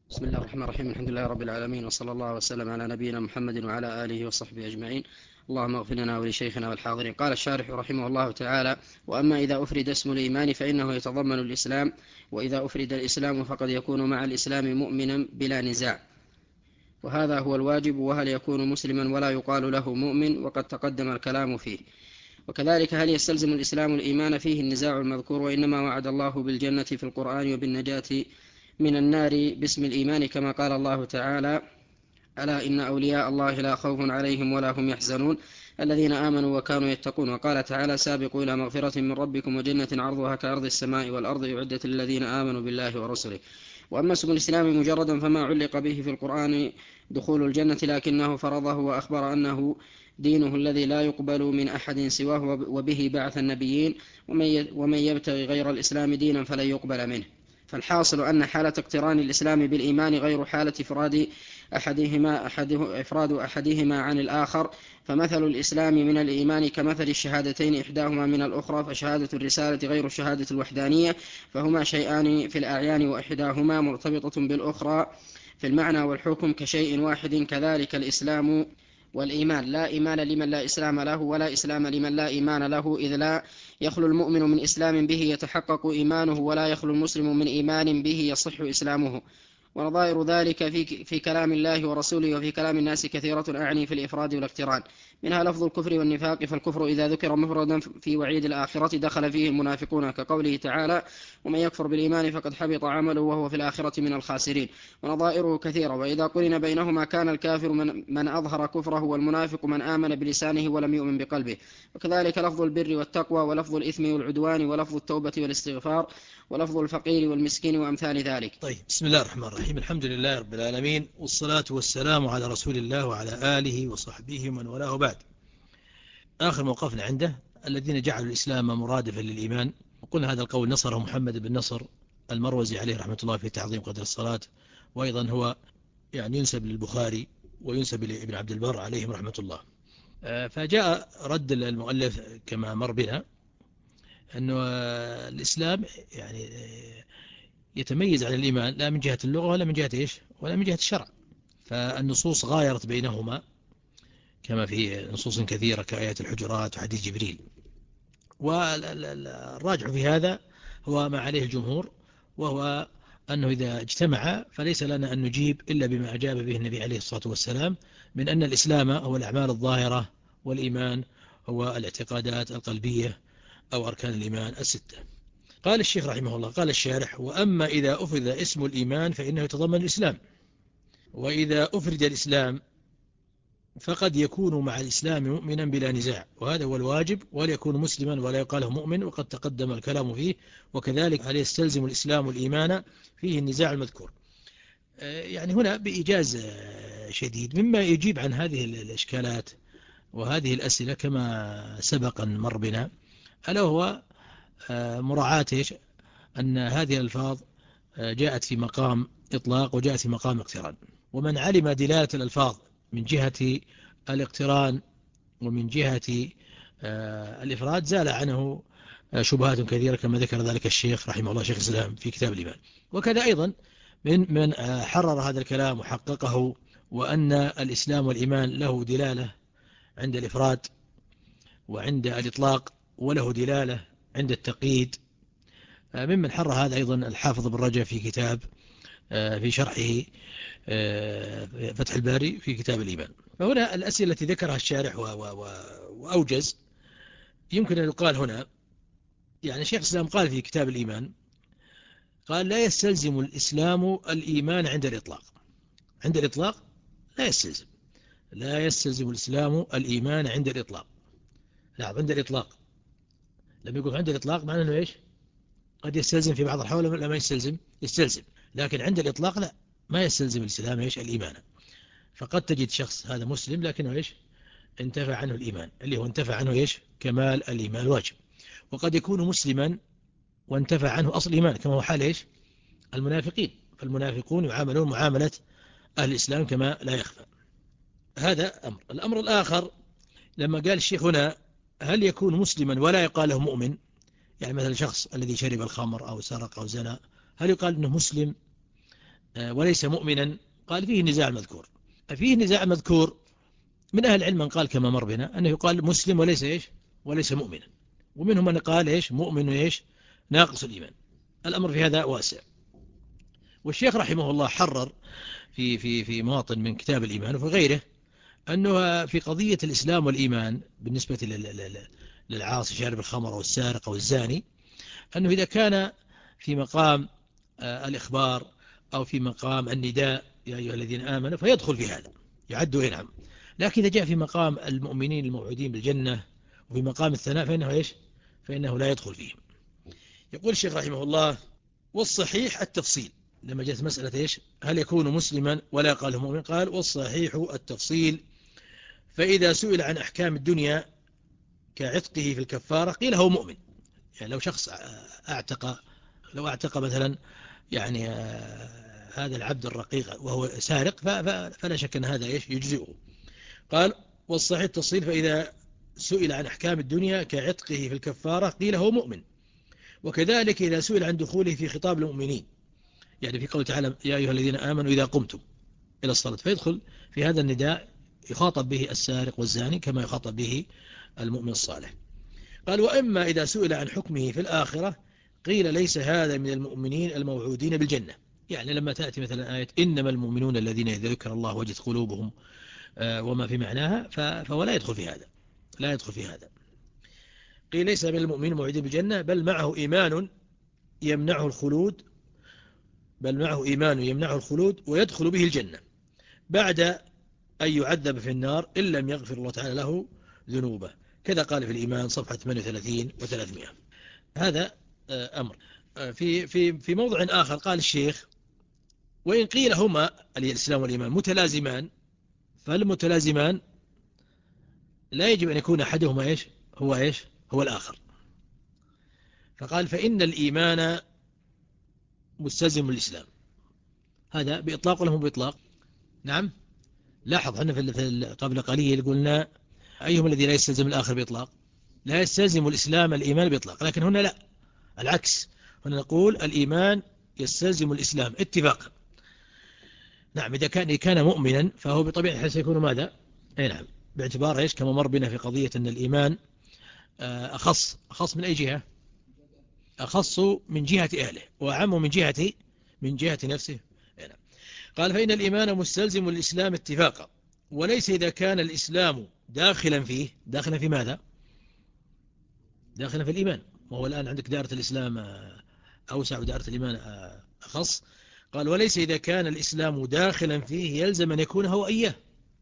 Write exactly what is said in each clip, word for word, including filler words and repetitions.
بسم الله الرحمن الرحيم. الحمد لله رب العالمين، وصلى الله وسلم على نبينا محمد وعلى آله وصحبه أجمعين. اللهم اغفر لنا ولشيخنا والحاضرين. قال الشارح رحمه الله تعالى: وأما إذا أفرد اسم الإيمان فإنه يتضمن الإسلام، وإذا أفرد الإسلام فقد يكون مع الإسلام مؤمنا بلا نزاع، وهذا هو الواجب. وهل يكون مسلما ولا يقال له مؤمن؟ وقد تقدم الكلام فيه. وكذلك هل يستلزم الإسلام الإيمان؟ فيه النزاع المذكور، وإنما وعد الله بالجنة في القرآن وبالنجاة من النار باسم الإيمان، كما قال الله تعالى: ألا إن أولياء الله لا خوف عليهم ولا هم يحزنون الذين آمنوا وكانوا يتقون. وقال تعالى: سابقوا إلى مغفرة من ربكم وجنة عرضها كأرض السماء والأرض أعدت للذين آمنوا بالله ورسله. وأما اسم الإسلام مجردا فما علق به في القرآن دخول الجنة، لكنه فرضه وأخبر أنه دينه الذي لا يقبل من أحد سواه، وبه بعث النبيين، ومن يبتغي غير الإسلام دينا فلن يقبل منه. فالحاصل أن حالة اقتران الإسلام بالإيمان غير حالة إفراد أحدهما, أحده إفراد أحدهما عن الآخر. فمثل الإسلام من الإيمان كمثل الشهادتين إحداهما من الأخرى، فشهادة الرسالة غير شهادة الوحدانية، فهما شيئان في الأعيان، وإحداهما مرتبطة بالأخرى في المعنى والحكم كشيء واحد. كذلك الإسلام والإيمان: لا إيمان لمن لا إسلام له، ولا إسلام لمن لا إيمان له، إذ لا يخلو المؤمن من إسلام به يتحقق إيمانه، ولا يخلو المسلم من إيمان به يصح إسلامه. ونظائر ذلك في, في كلام الله ورسوله وفي كلام الناس كثيرة، أعني في الإفراد والاقتران. منها لفظ الكفر والنفاق، فالكفر إذا ذكر مفردا في وعيد الآخرة دخل فيه المنافقون، كقوله تعالى: ومن يكفر بالإيمان فقد حبط عمله وهو في الآخرة من الخاسرين. ونظائره كثيرة، وإذا قرن بينهما كان الكافر من, من أظهر كفره، والمنافق من آمن بلسانه ولم يؤمن بقلبه. وكذلك لفظ البر والتقوى، ولفظ الإثم والعدوان، ولفظ التوبة والاستغفار، ولفظ الفقير والمسكين، وأمثال ذلك. طيب، بسم الله الرحمن الرحيم. الحمد لله رب العالمين، والصلاة والسلام على رسول الله وعلى آله وصحبه ومن والاه. بعد، آخر موقفنا عنده الذين جعلوا الإسلام مرادفا للإيمان. وقلنا هذا القول نصره محمد بن نصر المروزي عليه رحمة الله في تعظيم قدر الصلاة، وأيضا هو يعني ينسب للبخاري وينسب لابن عبد البر عليهم رحمة الله. فجاء رد المؤلف كما مر بنا أنه الإسلام يعني يتميز عن الإيمان لا من جهة اللغة ولا من جهة إيش ولا من جهة الشرع، فالنصوص غايرت بينهما كما في نصوص كثيرة كآيات الحجرات وحديث جبريل. والراجع في هذا هو ما عليه الجمهور، وهو أنه إذا اجتمع فليس لنا أن نجيب إلا بما أجاب به النبي عليه الصلاة والسلام، من أن الإسلام هو الأعمال الظاهرة، والإيمان هو الاعتقادات القلبية أو أركان الإيمان الستة. قال الشيخ رحمه الله، قال الشارح: وأما إذا أفرد اسم الإيمان فإنه يتضمن الإسلام، وإذا أفرد الإسلام فقد يكون مع الإسلام مؤمنا بلا نزاع، وهذا هو الواجب، ولا يكون مسلما ولا يقاله مؤمن، وقد تقدم الكلام فيه. وكذلك هل يستلزم الإسلام الإيمان؟ فيه النزاع المذكور. يعني هنا بإيجاز شديد مما يجيب عن هذه الإشكالات وهذه الأسئلة كما سبق مر بنا، ألا هو مراعاة أن هذه الألفاظ جاءت في مقام إطلاق وجاءت في مقام اقتران، ومن علم دلالة الألفاظ من جهة الاقتران ومن جهة الإفراد زال عنه شبهات كثيرة، كما ذكر ذلك الشيخ رحمه الله شيخ الإسلام في كتاب الإيمان. وكذا أيضا من من حرر هذا الكلام وحققه، وأن الإسلام والإيمان له دلالة عند الإفراد وعند الإطلاق، وله دلالة عند التقييد. ممن حرر هذا أيضا الحافظ بن رجب في كتاب في شرحه فتح الباري في كتاب الإيمان. فهنا الأسئلة التي ذكرها الشارح وأوجز يمكن أن يقال هنا، يعني شيخ الإسلام قال في كتاب الإيمان، قال: لا يستلزم الإسلام الإيمان عند الإطلاق. عند الإطلاق لا يستلزم لا يستلزم الإسلام الإيمان عند الإطلاق. لا، عند الإطلاق لما يقول عند الإطلاق معناه أنه إيش؟ قد يستلزم في بعض الحول، لا ما يستلزم يستلزم لكن عند الإطلاق لا، ما يستلزم الإسلام إيش؟ الإيمان. فقد تجد شخص هذا مسلم لكنه إيش؟ انتفع عنه الإيمان، اللي هو انتفع عنه إيش؟ كمال الإيمان الواجب. وقد يكون مسلما وانتفع عنه أصل الإيمان، كما هو حال إيش؟ المنافقين. فالمنافقون يعاملون معاملة أهل الإسلام كما لا يخفى. هذا أمر. الأمر الآخر، لما قال الشيخ هنا: هل يكون مسلما ولا يقال له مؤمن؟ يعني مثلا شخص الذي شرب الخمر أو سرق أو زنا، هل يقال أنه مسلم وليس مؤمنا، قال فيه نزاع المذكور. فيه نزاع المذكور من أهل العلم من قال كما مر بنا أنه يقال مسلم وليس إيش وليس مؤمنا، ومنهم من قال إيش مؤمن وإيش ناقص الإيمان. الأمر في هذا واسع. والشيخ رحمه الله حرر في في في مواطن من كتاب الإيمان وفي غيره أنه في قضية الإسلام والإيمان بالنسبة للعاصي شارب الخمر والسارق والزاني، أنه إذا كان في مقام الإخبار أو في مقام النداء يا أيها الذين آمنوا فيدخل في هذا، يعد ينعم. لكن إذا جاء في مقام المؤمنين الموعودين بالجنة وفي مقام الثناء فإنه إيش فإنه لا يدخل فيهم. يقول الشيخ رحمه الله: والصحيح التفصيل. لما جاءت مسألة إيش هل يكون مسلما ولا قال مؤمن، قال: والصحيح التفصيل، فإذا سئل عن أحكام الدنيا كعتقه في الكفارة قيل هو مؤمن. يعني لو شخص اعتق لو اعتق مثلا يعني هذا العبد الرقيق وهو سارق فلا شك أن هذا إيش يجزئه. قال: والصحيح التفصيل، فإذا سئل عن أحكام الدنيا كعتقه في الكفارة قيل هو مؤمن. وكذلك إذا سئل عن دخوله في خطاب المؤمنين، يعني في قول تعالى يا أيها الذين آمنوا إذا قمتم إلى الصلاة، فيدخل في هذا النداء يخاطب به السارق والزاني كما يخاطب به المؤمن الصالح. قال: وإما إذا سئل عن حكمه في الآخرة قيل ليس هذا من المؤمنين الموعودين بالجنة. يعني لما تأتي مثلا آية إنما المؤمنون الذين إذا ذكر الله وجلت قلوبهم وما في معناها، فهو لا يدخل في هذا لا يدخل في هذا قيل ليس من المؤمنين الموعودين بالجنة، بل معه إيمان يمنعه الخلود بل معه إيمان يمنعه الخلود ويدخل به الجنة بعد أن يعذب في النار إن لم يغفر الله تعالى له ذنوبه. كذا قال في الإيمان صفحة ثمانية وثلاثين وثلاثمائة. هذا أمر. في في في موضع آخر قال الشيخ: وإن قيل هما الإسلام والإيمان متلازمان، فالمتلازمان لا يجب أن يكون أحدهما إيش هو إيش هو الآخر. فقال: فإن الإيمان مستلزم الإسلام. هذا بإطلاق ولا مو بإطلاق؟ نعم. لاحظ أن في قبل قليل قلنا أيهم الذي لا يستلزم الآخر بإطلاق؟ لا يستلزم الإسلام الإيمان بإطلاق، لكن هنا لا، العكس. هنا نقول الإيمان يستلزم الإسلام اتفاقا. نعم. إذا كان كان مؤمنا فهو بطبيعة الحال سيكون ماذا؟ أي نعم، باعتبار إيش كما مر بنا في قضية أن الإيمان أخص أخص من أي جهة؟ أخص من جهة أهله وأعم من جهة من جهة نفسه. نعم. قال: فإن الإيمان مستلزم الإسلام اتفاقا، وليس إذا كان الإسلام داخلا فيه. داخلا في ماذا؟ داخلا في الإيمان. وهو الآن عندك دائرة الإسلام أوسع ودائرة الإيمان أخص. قال: وليس إذا كان الإسلام داخلا فيه يلزم أن يكون هو إياه.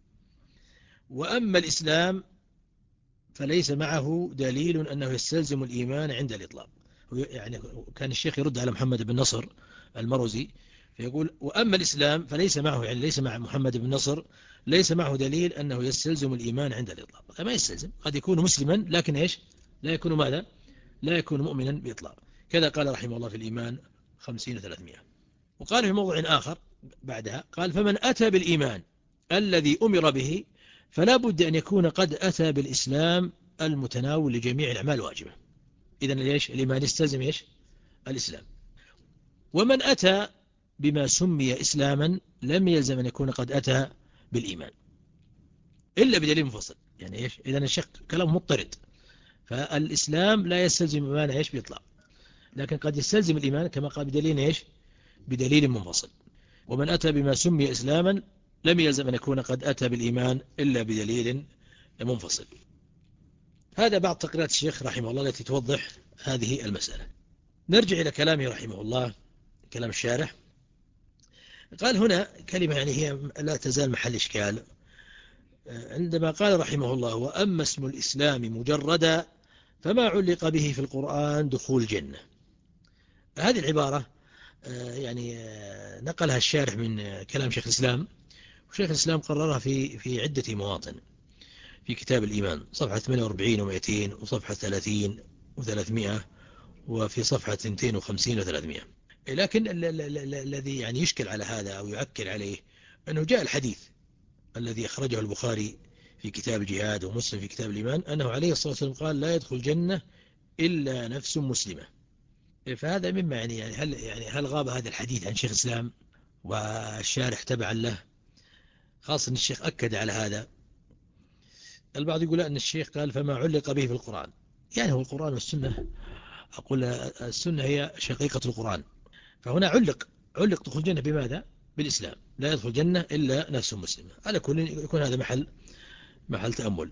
وأما الإسلام فليس معه دليل أنه يستلزم الإيمان عند الإطلاق. يعني كان الشيخ يرد على محمد بن نصر المروزي فيقول: وأما الإسلام فليس معه، يعني ليس مع محمد بن نصر ليس معه دليل أنه يستلزم الإيمان عند الإطلاق. ما يستلزم، قد يكون مسلما لكن إيش لا يكون ماذا؟ لا يكون مؤمنا بإطلاق. كذا قال رحمه الله في الإيمان خمسين وثلاثمائة. وقال في موضع آخر بعدها قال: فمن أتى بالإيمان الذي أمر به فلا بد أن يكون قد أتى بالإسلام المتناول لجميع الأعمال الواجبة. إذن ليش الإيمان يستلزم إيش الإسلام. ومن أتى بما سمي إسلاما لم يلزم أن يكون قد أتى بالإيمان إلا بدليل مفصل. يعني إيش؟ إذن الشيخ كلام مضطرد. فالإسلام لا يستلزم الإيمان إيش بإطلاق، لكن قد يستلزم الإيمان كما قال بدليل إيش بدليل منفصل. ومن أتى بما سمي إسلاما لم يلزم أن يكون قد أتى بالإيمان إلا بدليل منفصل. هذا بعض تقريرات الشيخ رحمه الله التي توضح هذه المسألة. نرجع إلى كلامه رحمه الله، كلام الشارح. قال هنا كلمة يعني هي لا تزال محل إشكال، عندما قال رحمه الله: وأما اسم الإسلام مجردا فما علق به في القرآن دخول الجنة. هذه العبارة يعني نقلها الشارح من كلام شيخ الإسلام، وشيخ الإسلام قررها في في عدة مواطن في كتاب الإيمان، صفحة ثمانية وأربعين ومئتين وصفحة ثلاثين وثلاثمائة وفي صفحة مئتين وخمسين وثلاثمائة. لكن الذي يعني يشكل على هذا أو يؤكد عليه أنه جاء الحديث الذي أخرجه البخاري في كتاب الجهاد ومسلم في كتاب الإيمان أنه عليه الصلاة والسلام قال: لا يدخل الجنة إلا نفس مسلمة. فهذا مما يعني هل يعني هل غاب هذا الحديث عن شيخ الإسلام والشارح تبعا له، خاصة أن الشيخ أكد على هذا. البعض يقول أن الشيخ قال فما علق به في القرآن، يعني هو القرآن والسنة، أقول السنة هي شقيقة القرآن، فهنا علق علق دخول الجنة بماذا؟ بالإسلام، لا يدخل الجنة إلا نفس مسلمة. على كل يكون هذا محل محل تأمل.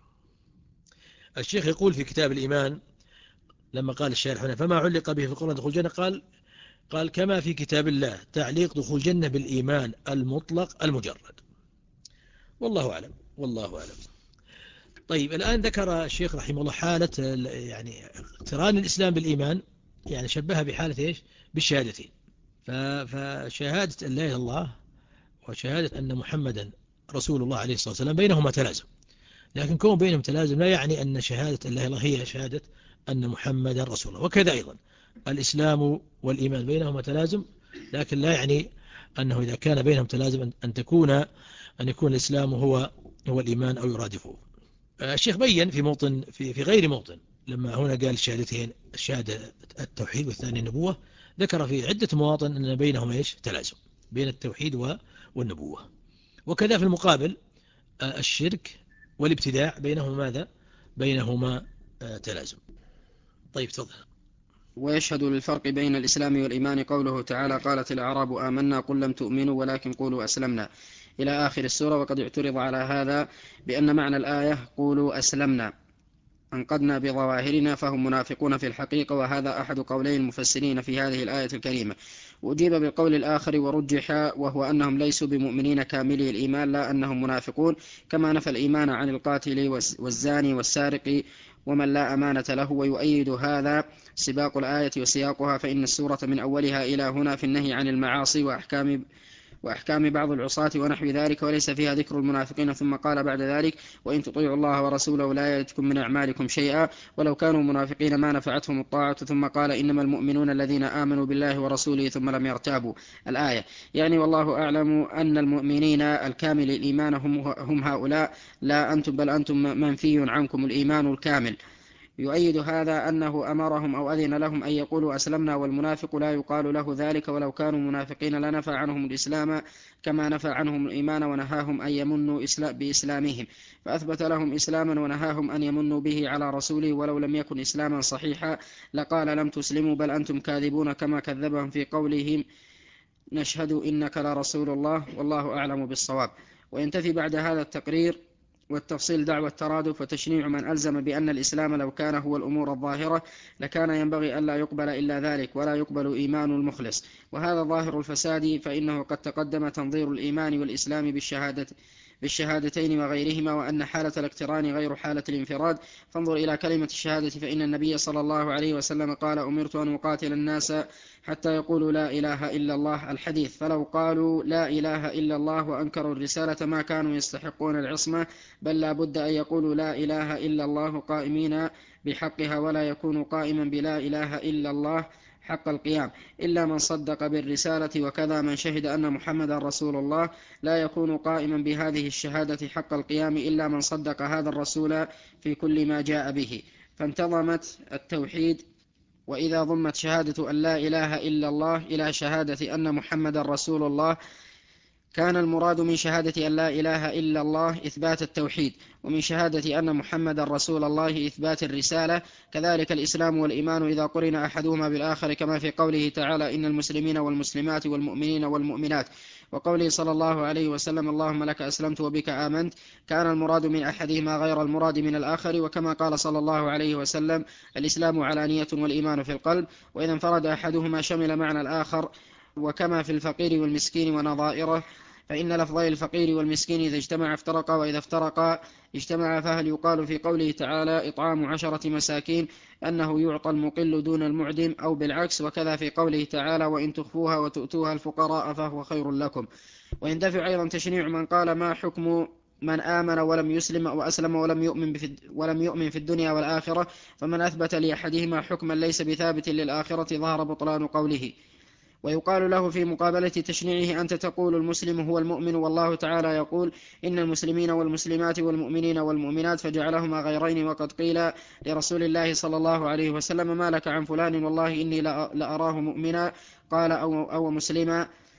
الشيخ يقول في كتاب الإيمان لما قال الشارح هنا فما علق به في القرآن دخول الجنة، قال قال كما في كتاب الله تعليق دخول الجنة بالإيمان المطلق المجرد. والله أعلم، والله أعلم. طيب الآن ذكر الشيخ رحمه الله حالة يعني اقتران الإسلام بالإيمان، يعني شبهها بحالة إيش؟ بالشهادتين. فشهادة أن لا إله إلا الله وشهادة أن محمدا رسول الله عليه الصلاة والسلام بينهما تلازم، لكن كون بينهم تلازم لا يعني أن شهادة أن لا إله إلا الله هي شهادة أن محمدا رسول الله. وكذا أيضا الإسلام والإيمان بينهما تلازم، لكن لا يعني أنه إذا كان بينهم تلازم أن تكون أن يكون الإسلام هو هو الإيمان أو يرادفه. الشيخ بين في موطن في في غير موطن لما هنا قال الشهادتين، الشهادة التوحيد والثاني النبوة، ذكر في عدة مواطن أن بينهما إيش؟ تلازم بين التوحيد والنبوة. وكذا في المقابل الشرك والابتداع بينهما ماذا؟ بينهما تلازم. طيب تفضل. ويشهد للفرق بين الإسلام والإيمان قوله تعالى قالت الأعراب آمنا قل لم تؤمنوا ولكن قولوا أسلمنا إلى آخر السورة. وقد اعترض على هذا بأن معنى الآية قولوا أسلمنا أنقذنا بظواهرنا فهم منافقون في الحقيقة، وهذا أحد قولي المفسرين في هذه الآية الكريمة. وأجيب بالقول الآخر ورجح، وهو أنهم ليسوا بمؤمنين كاملي الإيمان، لا أنهم منافقون، كما نفى الإيمان عن القاتل والزاني والسارق ومن لا أمانة له. ويؤيد هذا سباق الآية وسياقها، فإن السورة من أولها إلى هنا في النهي عن المعاصي وأحكام وأحكام بعض العصاة ونحو ذلك، وليس فيها ذكر المنافقين. ثم قال بعد ذلك وإن تطيعوا الله ورسوله لا يلتكم من أعمالكم شيئا ولو كانوا منافقين ما نفعتهم الطاعة. ثم قال إنما المؤمنون الذين آمنوا بالله ورسوله ثم لم يرتابوا الآية. يعني والله أعلم أن المؤمنين الكامل الإيمان هم, هم هؤلاء، لا أنتم، بل أنتم منفي عنكم الإيمان الكامل. يؤيد هذا أنه أمرهم أو أذن لهم أن يقولوا أسلمنا، والمنافق لا يقال له ذلك، ولو كانوا منافقين لنفى عنهم الإسلام كما نفى عنهم الإيمان ونهاهم أن يمنوا بإسلامهم، فأثبت لهم إسلاما ونهاهم أن يمنوا به على رسوله، ولو لم يكن إسلاما صحيحا لقال لم تسلموا بل أنتم كاذبون، كما كذبهم في قولهم نشهد إنك لرسول الله والله أعلم بالصواب. وينتفي بعد هذا التقرير والتفصيل دعوى الترادف وتشنيع من ألزم بأن الإسلام لو كان هو الأمور الظاهرة لكان ينبغي ألا يقبل إلا ذلك، ولا يقبل إيمان المخلص، وهذا ظاهر الفساد، فإنه قد تقدم تنظير الإيمان والإسلام بالشهادة بالشهادتين وغيرهما، وأن حالة الاقتران غير حالة الانفراد. فانظر إلى كلمة الشهادة، فإن النبي صلى الله عليه وسلم قال أمرت أن أقاتل الناس حتى يقولوا لا إله إلا الله الحديث، فلو قالوا لا إله إلا الله وأنكروا الرسالة ما كانوا يستحقون العصمة، بل لا بد أن يقولوا لا إله إلا الله قائمين بحقها، ولا يكون قائما بلا إله إلا الله حق القيام إلا من صدق بالرسالة. وكذا من شهد أن محمد رسول الله لا يكون قائما بهذه الشهادة حق القيام إلا من صدق هذا الرسول في كل ما جاء به. فانتظمت التوحيد. وإذا ضمت شهادة أن لا إله إلا الله إلى شهادة أن محمد رسول الله كان المراد من شهادة أن لا إله إلا الله إثبات التوحيد، ومن شهادة أن محمد رسول الله إثبات الرسالة. كذلك الإسلام والإيمان إذا قرن أحدهما بالآخر، كما في قوله تعالى إن المسلمين والمسلمات والمؤمنين والمؤمنات، وقوله صلى الله عليه وسلم اللهم لك أسلمت وبك آمنت، كان المراد من أحدهما غير المراد من الآخر. وكما قال صلى الله عليه وسلم الإسلام علانية والإيمان في القلب، وإذا انفرد أحدهما شمل معنى الآخر. وكما في الفقير والمسكين ونظائره، فإن لفظي الفقير والمسكين إذا اجتمع افترقا، وإذا افترقا اجتمع، فهل يقال في قوله تعالى إطعام عشرة مساكين أنه يعطى المقل دون المعدم، أو بالعكس؟ وكذا في قوله تعالى وإن تخفوها وتؤتوها الفقراء فهو خير لكم. ويندفع أيضا تشنيع من قال ما حكم من آمن ولم يسلم أو أسلم ولم يؤمن, ولم يؤمن في الدنيا والآخرة، فمن أثبت لأحدهما حكما ليس بثابت للآخرة ظهر بطلان قوله. ويقال له في مقابلة تشنيعه أنت تقول المسلم هو المؤمن، والله تعالى يقول إن المسلمين والمسلمات والمؤمنين والمؤمنات فجعلهما غيرين. وقد قيل لرسول الله صلى الله عليه وسلم ما لك عن فلان والله إني لأراه مؤمنا، قال أو, أو مسلما،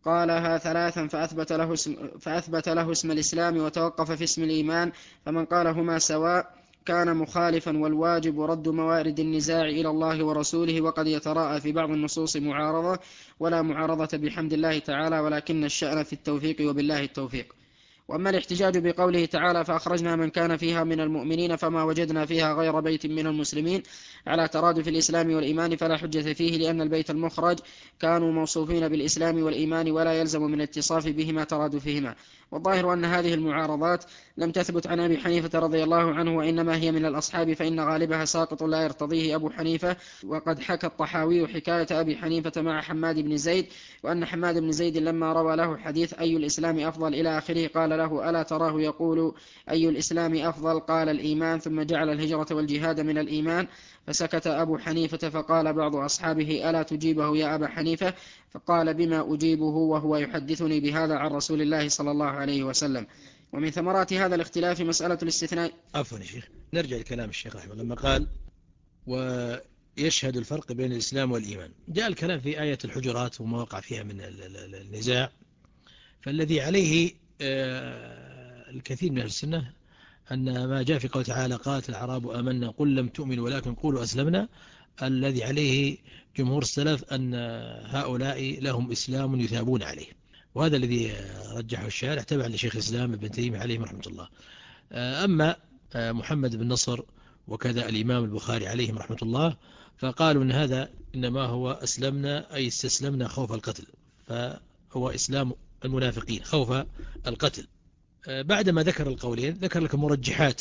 قالها ثلاثا فأثبت له اسم, فأثبت له اسم الإسلام وتوقف في اسم الإيمان، فمن قالهما سواء كان مخالفا، والواجب رد موارد النزاع إلى الله ورسوله. وقد يتراءى في بعض النصوص معارضة، ولا معارضة بحمد الله تعالى، ولكن الشأن في التوفيق، وبالله التوفيق. وأما الاحتجاج بقوله تعالى فأخرجنا من كان فيها من المؤمنين فما وجدنا فيها غير بيت من المسلمين على ترادف الإسلام والإيمان، فلا حجة فيه، لأن البيت المخرج كانوا موصوفين بالإسلام والإيمان، ولا يلزم من الاتصاف بهما ترادفهما. والظاهر أن هذه المعارضات لم تثبت عن أبي حنيفة رضي الله عنه، وإنما هي من الأصحاب، فإن غالبها ساقط لا يرتضيه أبو حنيفة. وقد حكى الطحاوي حكاية أبي حنيفة مع حماد بن زيد، وأن حماد بن زيد لما روى له حديث أي الإسلام أفضل إلى آخره قال له ألا تراه يقول أي الإسلام أفضل؟ قال الإيمان، ثم جعل الهجرة والجهاد من الإيمان. فسكت أبو حنيفة، فقال بعض أصحابه ألا تجيبه يا أبا حنيفة؟ فقال بما أجيبه وهو يحدثني بهذا عن رسول الله صلى الله عليه وسلم. ومن ثمرات هذا الاختلاف مسألة الاستثناء. عفوا يا شيخ، نرجع لكلام الشيخ رحمه الله لما قال ويشهد الفرق بين الإسلام والإيمان. جاء الكلام في آية الحجرات وما وقع فيها من النزاع، فالذي عليه الكثير من أهل السنة أن ما جاء في قول تعالى قالت الأعراب آمنا قل لم تؤمنوا ولكن قولوا أسلمنا، الذي عليه جمهور السلف أن هؤلاء لهم إسلام يثابون عليه، وهذا الذي رجحه الشارع تبعا لشيخ الإسلام ابن تيمية عليه رحمة الله. أما محمد بن نصر وكذا الإمام البخاري عليهم رحمة الله فقالوا أن هذا إنما هو أسلمنا أي استسلمنا خوف القتل، فهو إسلام المنافقين خوف القتل. بعدما ذكر القولين ذكر لكم مرجحات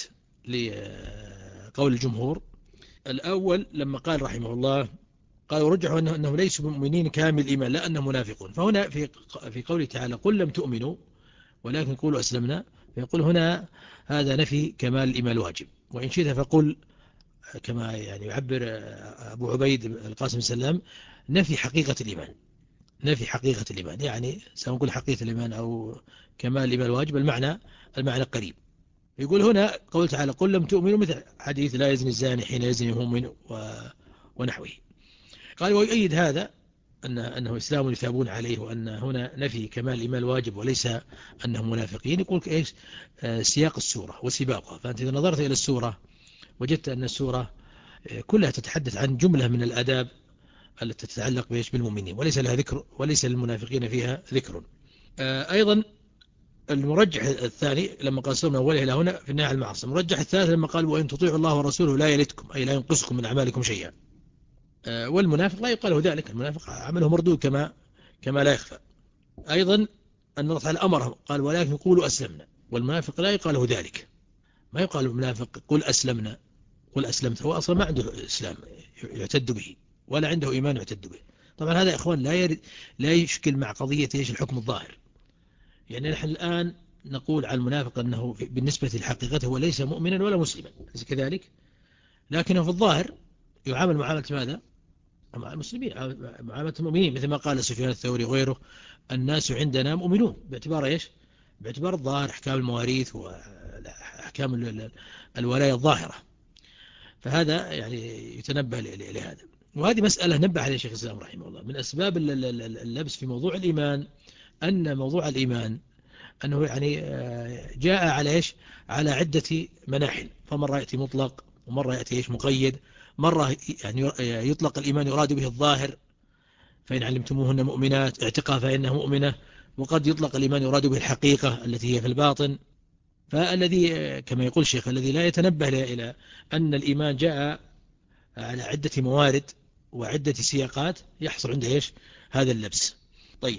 لقول الجمهور. الأول لما قال رحمه الله قال ورجحوا أنه أنهم ليسوا مؤمنين كامل الإيمان لا أنهم منافقون، فهنا في في قوله تعالى قل لم تؤمنوا ولكن قولوا أسلمنا، فيقول هنا هذا نفي كمال الإيمان الواجب. وإن شئت فقل كما يعني يعبر أبو عبيد القاسم السلام نفي حقيقة الإيمان، نفي حقيقة الإيمان، يعني سنقول حقيقة الإيمان أو كمال الإيمان الواجب المعنى المعنى قريب. يقول هنا قول تعالى قل لم تؤمنوا مثل حديث لا يزني الزاني حين يزني مؤمن ونحوه. قال ويؤيد هذا أن أنه إسلام يثابون عليه، وأن هنا نفي كمال الإيمان الواجب وليس أنهم منافقين. يقول إيش سياق السورة وسباقها، فأنت إذا نظرت إلى السورة وجدت أن السورة كلها تتحدث عن جملة من الآداب التي تتعلق بإيش بالمؤمنين، وليس لها ذكر وليس للمنافقين فيها ذكر. أيضا المرجح الثاني لما قال سورة من أولها إلى هنا في النهي عن المعاصي، المرجح الثالث لما قال وإن تطيعوا الله ورسوله لا يلتكم أي لا ينقصكم من أعمالكم شيئا. والمنافق لا يقال ذلك، المنافق عمله مردود كما كما لا يخفى. أيضا أن الله تعالى أمرهم قال ولكن قولوا أسلمنا، والمنافق لا يقال له ذلك، ما يقال المنافق قل أسلمنا قل أسلمت، هو أصلا ما عنده إسلام يعتد به ولا عنده إيمان يعتد به. طبعا هذا يا إخوان لا يرد لا يشكل مع قضية إيش الحكم الظاهر. يعني نحن الآن نقول على المنافق أنه بالنسبة لحقيقته هو ليس مؤمنا ولا مسلما كذلك، لكنه في الظاهر يعامل معاملة ماذا؟ مع المسلمين، معاملة المؤمنين، مثل ما قال سفيان الثوري وغيره الناس عندنا مؤمنون باعتبار إيش؟ باعتبار الظاهر أحكام المواريث وأحكام الولاية الظاهرة. فهذا يعني يتنبه لهذا. وهذه مسألة نبه عليه شيخ الإسلام رحمه الله من أسباب اللبس في موضوع الإيمان، أن موضوع الإيمان أنه يعني جاء على إيش؟ على عدة مناحل، فمرة يأتي مطلق ومرة يأتي إيش مقيد، مرة يعني يطلق الإيمان يراد به الظاهر فإن علمتموهن مؤمنات اعتقى فإنها مؤمنة، وقد يطلق الإيمان يراد به الحقيقة التي هي في الباطن. فالذي كما يقول الشيخ الذي لا يتنبه إلى أن الإيمان جاء على عدة موارد وعدة سياقات يحصل عنده إيش؟ هذا اللبس. طيب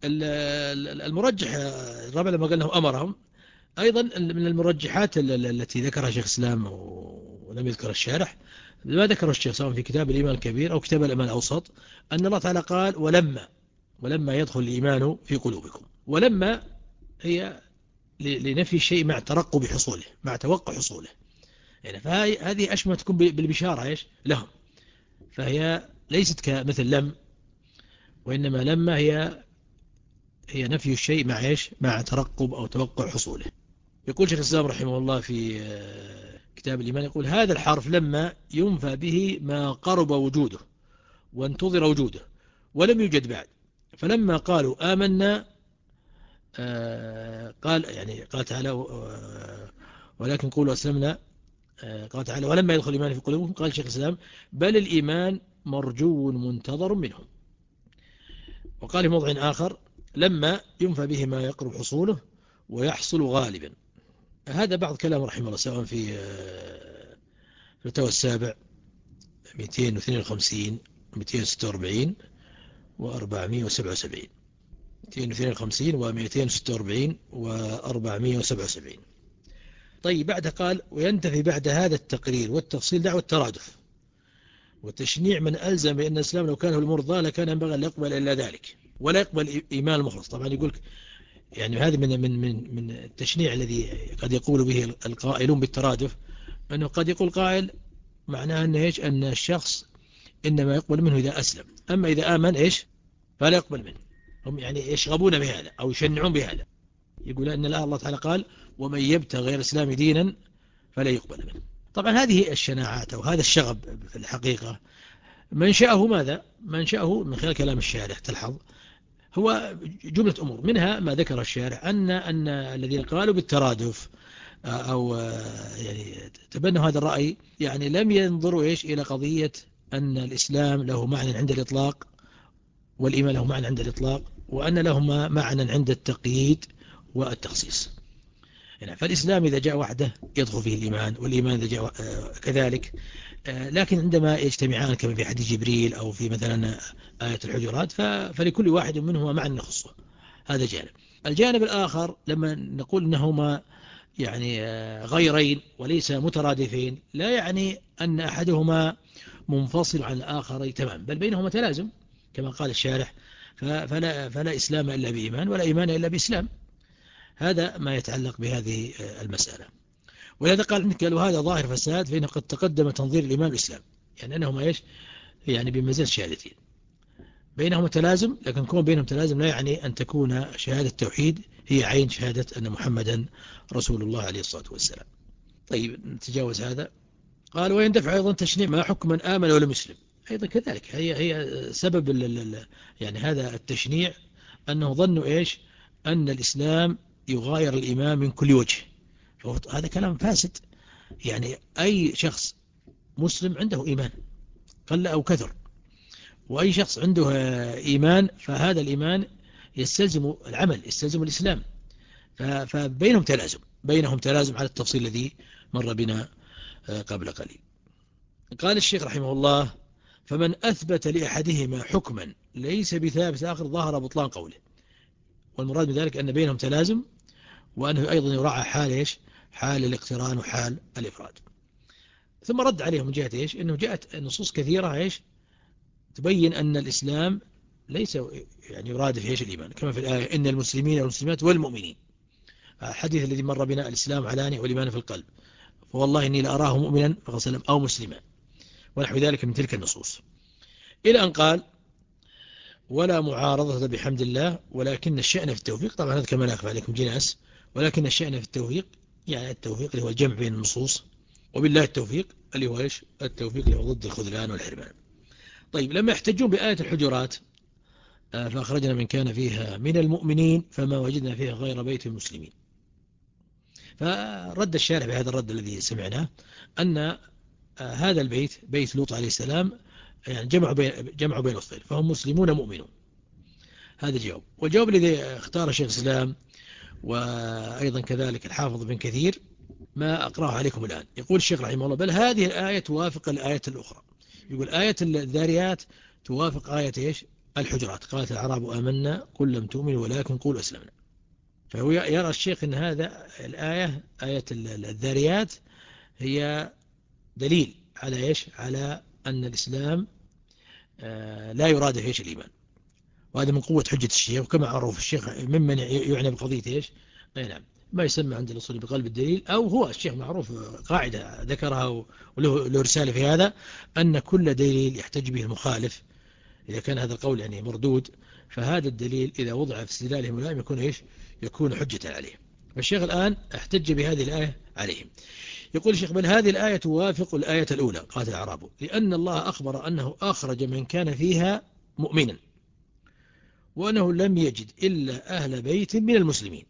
المرجح الرابع لما قال انه امرهم، ايضا من المرجحات التي ذكرها شيخ الاسلام ولم يذكر الشارح ما ذكره الشيخ سواء في كتاب الايمان الكبير او كتاب الايمان الاوسط، ان الله تعالى قال ولما ولما يدخل الايمان في قلوبكم. ولما هي لنفي الشيء مع ترقب حصوله، مع توقع حصوله، يعني فهذه اشبه تكون بالبشاره ايش لهم، فهي ليست كمثل لم، وانما لما هي هي نفي الشيء مع إيش؟ مع ترقب أو توقع حصوله. يقول شيخ الإسلام رحمه الله في كتاب الإيمان يقول هذا الحرف لما ينفى به ما قرب وجوده وانتظر وجوده ولم يوجد بعد، فلما قالوا آمنا قال يعني قال تعالى ولكن قولوا أسلمنا، قال تعالى ولما يدخل الإيمان في قلوبكم، قال شيخ الإسلام بل الإيمان مرجو منتظر منهم. وقال في موضع آخر لما ينفى به ما يقرب حصوله ويحصل غالبا. هذا بعض كلام رحمه الله سواء في الفتاوى السابع مئتين واثنين وخمسين مئتين وستة وأربعين وأربعمائة وسبعة وسبعين مئتين واثنين وخمسين ومئتين وستة وأربعين وأربعمائة وسبعة وسبعين. طيب بعد قال وينتفي بعد هذا التقرير والتفصيل دعوة الترادف وتشنيع من ألزم بأن الإسلام لو كان هو المرضى لكان ينبغي أن لا يقبل إلا ذلك ولا يقبل إيمان المخلص. طبعا يقول يعني هذه من من من من التشنيع الذي قد يقول به القائلون بالترادف، أنه قد يقول قائل معناه أنه إيش أن الشخص إنما يقبل منه إذا أسلم، أما إذا آمن إيش فلا يقبل منه. هم يعني يشغبون بهذا أو يشنعون بهذا، يقول أن الله تعالى قال ومن يبتغي غير الإسلام دينا فلا يقبل منه. طبعا هذه الشناعات أو هذا الشغب في الحقيقة منشأه ماذا؟ منشأه من خلال كلام الشارع تلحظ هو جملة أمور، منها ما ذكر الشارع أن أن الذين قالوا بالترادف أو يعني تبنوا هذا الرأي يعني لم ينظروا إيش إلى قضية أن الإسلام له معنى عند الإطلاق والإيمان له معنى عند الإطلاق وأن لهما معنى عند التقييد والتخصيص. يعني فالإسلام إذا جاء وحده يدخل فيه الإيمان، والإيمان إذا جاء كذلك، لكن عندما يجتمعان كما في حديث جبريل أو في مثلا آية الحجرات فلكل واحد منهما معنى يخصه. هذا جانب. الجانب الآخر لما نقول أنهما يعني غيرين وليس مترادفين لا يعني أن أحدهما منفصل عن الآخر تمام، بل بينهما تلازم كما قال الشارح فلا, فلا إسلام إلا بإيمان ولا إيمان إلا بإسلام. هذا ما يتعلق بهذه المسألة. ولهذا قال إنك قالوا هذا ظاهر فساد فإنه قد تقدم تنظير الإيمان والإسلام، يعني أنهما إيش يعني بمنزلة شهادتين بينهما تلازم، لكن كون بينهم تلازم لا يعني أن تكون شهادة التوحيد هي عين شهادة أن محمدا رسول الله عليه الصلاة والسلام. طيب نتجاوز هذا. قال ويندفع أيضا تشنيع ما حكم من آمن ولم يسلم، أيضا كذلك هي هي سبب يعني هذا التشنيع أنه ظنوا إيش أن الإسلام يغاير الإيمان من كل وجه. هذا كلام فاسد. يعني أي شخص مسلم عنده إيمان قل أو كثر، وأي شخص عنده إيمان فهذا الإيمان يستلزم العمل يستلزم الإسلام، فبينهم تلازم بينهم تلازم على التفصيل الذي مر بنا قبل قليل. قال الشيخ رحمه الله فمن أثبت لأحدهما حكما ليس بثابت آخر ظهر بطلان قوله. والمراد بذلك أن بينهم تلازم وأنه أيضا يراعى حال إيش حال الاقتران وحال الإفراد. ثم رد عليهم من جهة إيش أنه جاءت نصوص كثيرة إيش تبين أن الإسلام ليس يعني يرادف إيش الإيمان، كما في الآية إن المسلمين والمسلمات والمؤمنين، الحديث الذي مر بنا الإسلام علانية والإيمان في القلب، فوالله إني لأراه مؤمنا فقسلم أو مسلما ونحو ذلك من تلك النصوص، إلى أن قال ولا معارضة بحمد الله ولكن الشأن في التوفيق. طبعا هذا كما لا أخفى عليكم جناس، ولكن الشأن في التوفيق يعني التوفيق اللي هو الجمع بين النصوص، وبالله التوفيق اللي هو إيش التوفيق اللي هو ضد الخذلان والحرمان. طيب لما يحتجون بآية الحجرات فأخرجنا من كان فيها من المؤمنين فما وجدنا فيها غير بيت المسلمين، فرد الشارع بهذا الرد الذي سمعناه أن هذا البيت بيت لوط عليه السلام يعني جمعوا بين جمعوا بين الصين فهم مسلمون مؤمنون. هذا الجواب. والجواب الذي اختار شيخ الإسلام وأيضا كذلك الحافظ بن كثير ما أقرأه عليكم الآن. يقول الشيخ رحمه الله بل هذه الآية توافق الآية الأخرى. يقول آية الذاريات توافق آية إيش الحجرات، قالت العرب آمنا قل لم تؤمنوا ولكن قولوا أسلمنا. فهو يرى الشيخ أن هذا الآية آية الذاريات هي دليل على إيش على أن الإسلام لا يراد إيش الإيمان، وهذا من قوة حجة الشيخ. وكما عرف الشيخ ممن يعنى بقضية إيش نعم ما يسمى عند الأصول بقلب الدليل، أو هو الشيخ معروف قاعدة ذكرها وله رسالة في هذا أن كل دليل يحتج به المخالف إذا كان هذا القول يعني مردود فهذا الدليل إذا وضع في استدلاله ملائم يكون إيش يكون حجة عليه. فالشيخ الآن احتج بهذه الآية عليهم. يقول الشيخ بل هذه الآية توافق الآية الأولى قالت الأعراب لأن الله أخبر أنه أخرج من كان فيها مؤمنا وأنه لم يجد إلا أهل بيت من المسلمين،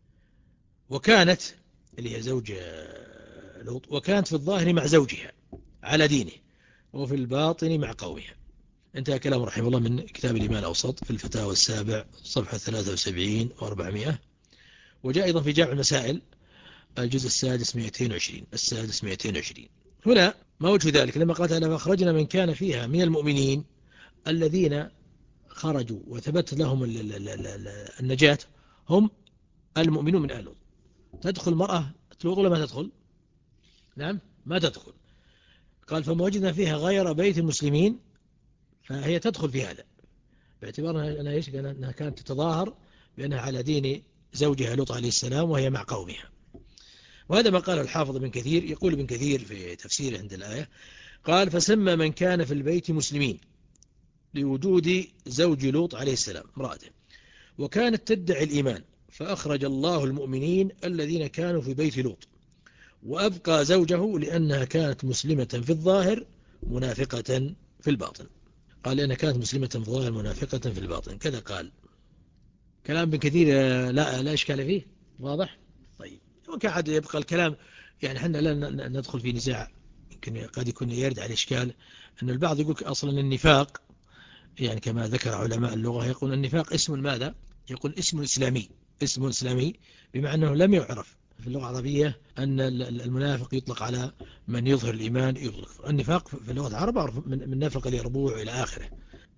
وكانت اللي هي زوج لوط، وكانت في الظاهر مع زوجها على دينه، وفي الباطن مع قومها. انتهى كلام رحمه الله من كتاب الإيمان الأوسط في الفتاوى السابع صفحة ثلاثة وسبعين وأربعمائة. وجاء أيضا في جامع المسائل الجزء السادس مئتين وعشرين السادس مئتين وعشرين. هنا ما وجه ذلك؟ لما قال لما أخرجنا من كان فيها من المؤمنين الذين خرجوا وثبت لهم النجاة هم المؤمنون من آل. تدخل المرأة تلوط ولا ما تدخل؟ نعم ما تدخل. قال فما وجدنا فيها غير بيت المسلمين، فهي تدخل في هذا باعتبار أنها, إيش؟ أنها كانت تتظاهر بأنها على دين زوجها لوط عليه السلام وهي مع قومها. وهذا ما قاله الحافظ ابن كثير. يقول ابن كثير في تفسيره عند الآية قال فسمى من كان في البيت مسلمين لوجود زوج لوط عليه السلام امرأته، وكانت تدعي الإيمان، فأخرج الله المؤمنين الذين كانوا في بيت لوط، وأبقى زوجه لأنها كانت مسلمة في الظاهر منافقة في الباطن. قال لأنها كانت مسلمة في الظاهر منافقة في الباطن، كذا قال. كلام ابن كثير لا لا إشكال فيه، واضح. طيب وكعد يبقى الكلام، يعني احنا لا ندخل في نزاع، يمكن قد يكون يرد على الإشكال أن البعض يقول أصلا النفاق، يعني كما ذكر علماء اللغة يقول النفاق اسم ماذا؟ يقول اسم إسلامي، اسم إسلامي، بمعنى أنه لم يعرف في اللغة العربية أن المنافق يطلق على من يظهر الإيمان يطلق. النفاق في اللغة العربية من نفق اليربوع إلى آخره.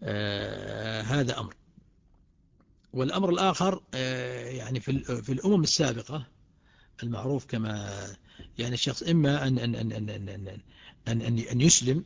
آه هذا أمر. والأمر الآخر آه يعني في في الأمم السابقة المعروف كما يعني الشخص إما أن أن أن أن أن أن, أن, أن يسلم،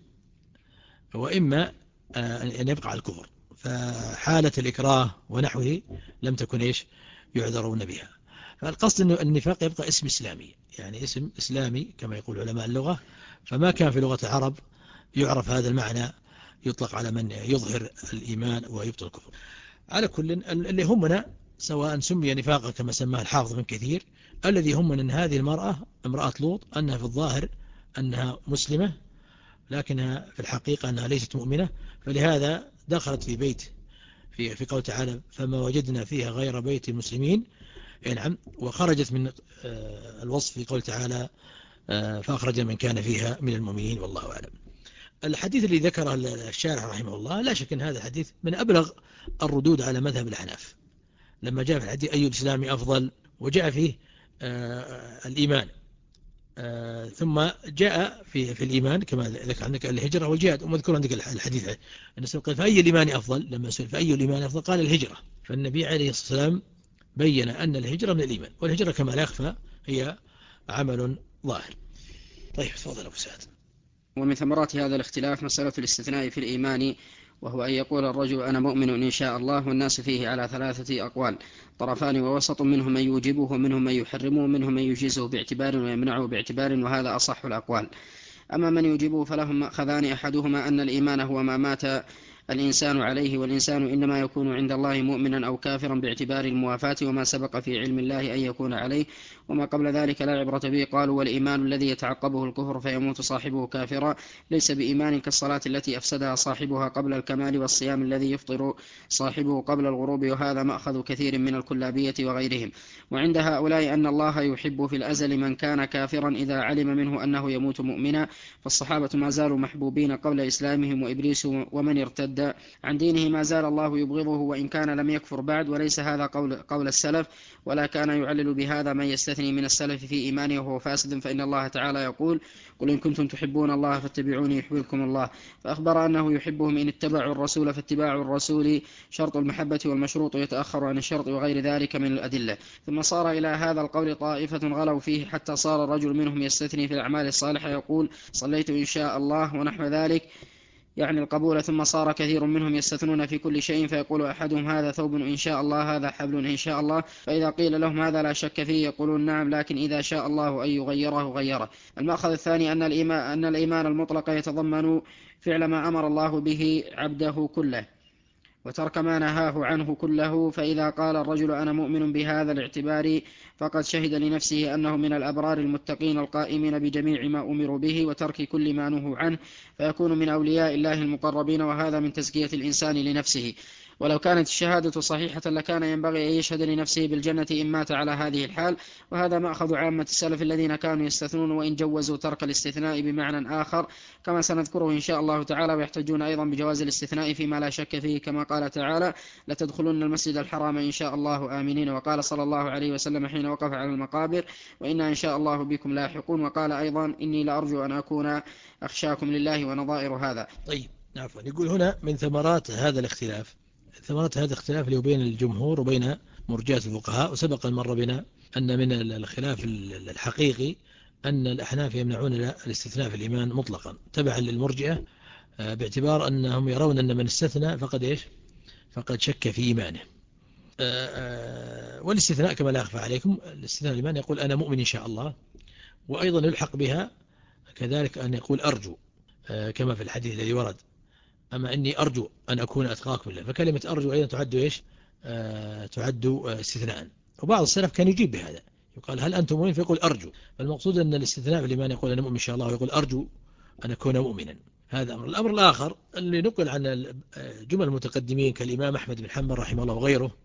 وإما أن يبقى على الكفر، فحالة الإكراه ونحوه لم تكن إيش يعذرون بها. فالقصد أن النفاق يبقى اسم إسلامي، يعني اسم إسلامي كما يقول علماء اللغة، فما كان في لغة العرب يعرف هذا المعنى يطلق على من يظهر الإيمان ويبطل الكفر. على كل اللي همنا سواء سمي نفاقا كما سماه الحافظ من كثير، الذي همنا أن هذه المرأة امرأة لوط أنها في الظاهر أنها مسلمة، لكنها في الحقيقة أنها ليست مؤمنة، فلهذا دخلت في بيت في في قول تعالى فما وجدنا فيها غير بيت المسلمين، نعم، وخرجت من الوصف في قول تعالى فأخرج من كان فيها من المؤمنين. والله أعلم. الحديث الذي ذكره الشارح رحمه الله لا شك أن هذا الحديث من أبلغ الردود على مذهب الأحناف، لما جاء في الحديث أي الإسلام أفضل، وجاء فيه الإيمان، آه ثم جاء في في الإيمان كما ذكر عندك الهجرة والجهاد، ومذكور عندك الحديث النبي قال فأي الإيمان أفضل، لما سئل فأي الإيمان أفضل قال الهجرة. فالنبي عليه الصلاة والسلام بين أن الهجرة من الإيمان، والهجرة كما لا يخفى هي عمل ظاهر. طيب تفضل أبو سعد. ومن ثمرات هذا الاختلاف مسألة الاستثناء في الإيمان، وهو أن يقول الرجل أنا مؤمن إن شاء الله، والناس فيه على ثلاثة أقوال طرفان ووسط، منهم من يوجبه ومنهم من يحرمه ومنهم من يجيزه باعتبار ويمنعه باعتبار، وهذا أصح الأقوال. أما من يوجبه فلهم مأخذان، أحدهما أن الإيمان هو ما مات الإنسان عليه، والإنسان إنما يكون عند الله مؤمنا أو كافرا باعتبار الموافاة وما سبق في علم الله أن يكون عليه، وما قبل ذلك لا عبرة به. قالوا والإيمان الذي يتعقبه الكفر فيموت صاحبه كافرا ليس بإيمان كالصلاة التي أفسدها صاحبها قبل الكمال، والصيام الذي يفطر صاحبه قبل الغروب، وهذا مأخذ كثير من الكلابية وغيرهم. وعند هؤلاء أن الله يحب في الأزل من كان كافرا إذا علم منه أنه يموت مؤمنا، فالصحابة ما زالوا محبوبين قبل إسلامهم، وإبليس ومن ارتد عن دينه ما زال الله يبغضه وإن كان لم يكفر بعد. وليس هذا قول, قول السلف، ولا كان يعلل بهذا من يستثني من السلف في إيمانه وهو فاسد، فإن الله تعالى يقول قل إن كنتم تحبون الله فاتبعوني يحببكم الله، فأخبر أنه يحبهم إن اتبعوا الرسول، فاتباع الرسول شرط المحبة والمشروط يتأخر عن الشرط وغير ذلك من الأدلة. ثم صار إلى هذا القول طائفة غلوا فيه حتى صار الرجل منهم يستثني في الأعمال الصالحة يقول صليت إن شاء الله ونحو ذلك، يعني القبول. ثم صار كثير منهم يستثنون في كل شيء، فيقول أحدهم هذا ثوب إن شاء الله، هذا حبل إن شاء الله، فإذا قيل لهم هذا لا شك فيه يقولون نعم، لكن إذا شاء الله أن يغيره غيره. المأخذ الثاني أن الإيمان, أن الإيمان المطلق يتضمن فعل ما أمر الله به عبده كله وترك ما نهاه عنه كله، فإذا قال الرجل أنا مؤمن بهذا الاعتبار فقد شهد لنفسه أنه من الأبرار المتقين القائمين بجميع ما أمروا به وترك كل ما نهوا عنه، فيكون من أولياء الله المقربين، وهذا من تزكية الإنسان لنفسه. ولو كانت الشهادة صحيحة لكان ينبغي أن يشهد لنفسه بالجنة إن مات على هذه الحال. وهذا مأخذ عامة السلف الذين كانوا يستثنون وإن جوزوا ترك الاستثناء بمعنى آخر كما سنذكره إن شاء الله تعالى، ويحتجون أيضا بجواز الاستثناء فيما لا شك فيه كما قال تعالى لتدخلن المسجد الحرام إن شاء الله آمنين. وقال صلى الله عليه وسلم حين وقف على المقابر وإنا إن شاء الله بكم لاحقون. وقال أيضا إني لأرجو أن أكون أخشاكم لله ونظائر هذا. طيب عفوا، يقول هنا من ثمرات هذا الاختلاف، ثمرات هذا الاختلاف اللي بين الجمهور وبين مرجئة الفقهاء. وسبق المرة بنا أن من الخلاف الحقيقي أن الأحناف يمنعون الاستثناء في الإيمان مطلقا تبعا للمرجئة، باعتبار أنهم يرون أن من استثنى فقد إيش فقد شك في إيمانه. والاستثناء كما لا أخفى عليكم، الاستثناء الإيمان يقول أنا مؤمن إن شاء الله، وأيضا يلحق بها كذلك أن يقول أرجو كما في الحديث الذي ورد أما إني أرجو أن أكون أتقاكم الله، فكلمة أرجو أيضا تعد إيش آه تعد استثناء. وبعض السلف كان يجيب بهذا، يقال هل أنتم مؤمن فيقول أرجو. فالمقصود أن الاستثناء في الإيمان يقول أنا مؤمن إن شاء الله ويقول أرجو أن أكون مؤمنا. هذا أمر. الأمر الآخر اللي نقل عن جمل المتقدمين كالإمام أحمد بن حنبل رحمه الله وغيره